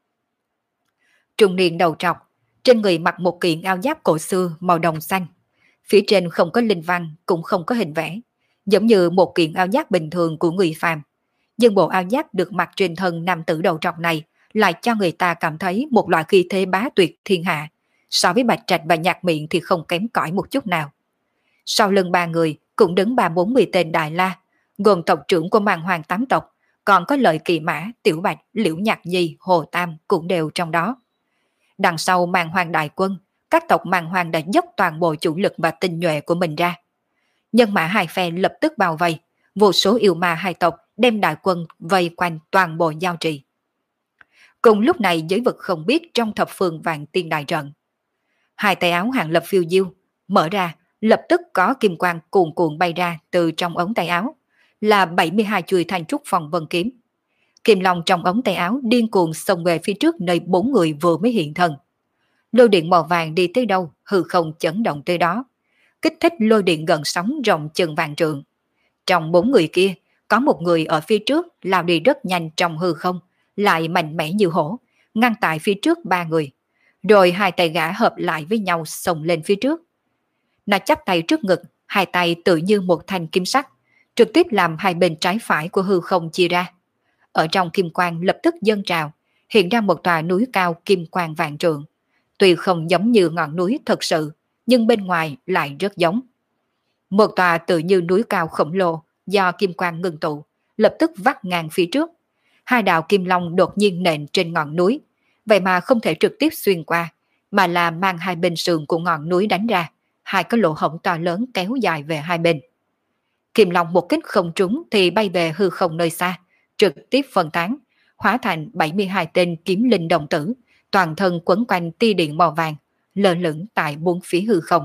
Trung niên đầu trọc, trên người mặc một kiện áo giáp cổ xưa màu đồng xanh. Phía trên không có linh văn, cũng không có hình vẽ, giống như một kiện áo giáp bình thường của người phàm. Nhưng bộ áo giáp được mặc trên thân nam tử đầu trọc này lại cho người ta cảm thấy một loại khí thế bá tuyệt thiên hạ. So với Bạch Trạch và Nhạc Miệng thì không kém cỏi một chút nào. Sau lưng ba người cũng đứng ba bốn mươi tên Đại La, gồm tộc trưởng của Màn Hoàng tám tộc, còn có Lợi Kỳ Mã, Tiểu Bạch, Liễu Nhạc Nhi, Hồ Tam cũng đều trong đó. Đằng sau Màn Hoàng đại quân, các tộc Màn Hoàng đã dốc toàn bộ chủ lực và tinh nhuệ của mình ra. Nhân mã hai phe lập tức bao vây, vô số yêu ma hai tộc đem đại quân vây quanh toàn bộ giao trì. Cùng lúc này giới vực không biết trong thập phương vạn tiên đại trận. Hai tay áo Hàng Lập phiêu diêu, mở ra, lập tức có kim quang cuồn cuộn bay ra từ trong ống tay áo, là bảy mươi hai chuôi thanh trúc phong vân kiếm. Kim long trong ống tay áo điên cuồng xông về phía trước nơi bốn người vừa mới hiện thân. Lôi điện màu vàng đi tới đâu, hư không chấn động tới đó, kích thích lôi điện gần sóng rộng chừng vạn trượng. Trong bốn người kia, có một người ở phía trước lao đi rất nhanh trong hư không, lại mạnh mẽ như hổ, ngăn tại phía trước ba người. Rồi hai tay gã hợp lại với nhau xông lên phía trước. Nó chắp tay trước ngực, hai tay tự như một thanh kim sắc, trực tiếp làm hai bên trái phải của hư không chia ra. Ở trong kim quang lập tức dâng trào, hiện ra một tòa núi cao kim quang vạn trượng. Tuy không giống như ngọn núi thật sự, nhưng bên ngoài lại rất giống. Một tòa tự như núi cao khổng lồ do kim quang ngưng tụ, lập tức vắt ngang phía trước. Hai đạo kim long đột nhiên nện trên ngọn núi, vậy mà không thể trực tiếp xuyên qua, mà là mang hai bên sườn của ngọn núi đánh ra, hai cái lỗ hổng to lớn kéo dài về hai bên. Kim long một kích không trúng thì bay về hư không nơi xa, trực tiếp phân tán, hóa thành bảy mươi hai tên kiếm linh đồng tử, toàn thân quấn quanh tia điện màu vàng, lơ lửng tại bốn phía hư không.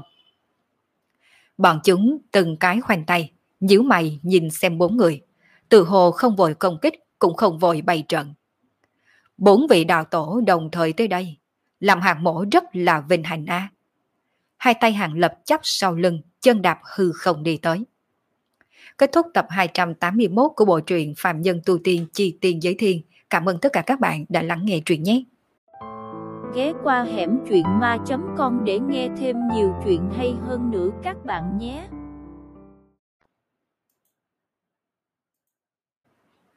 Bọn chúng từng cái khoanh tay, nhíu mày nhìn xem bốn người, tự hồ không vội công kích, cũng không vội bày trận. Bốn vị đạo tổ đồng thời tới đây, làm Hàng Mỗ rất là vinh hạnh a. À. Hai tay Hàng Lập chắp sau lưng, chân đạp hư không đi tới. Kết thúc tập hai trăm tám mươi mốt của bộ truyện Phàm Nhân Tu Tiên Chi Tiên Giới Thiên. Cảm ơn tất cả các bạn đã lắng nghe truyện nhé. Ghé qua hẻm truyện ma chấm com để nghe thêm nhiều chuyện hay hơn nữa các bạn nhé.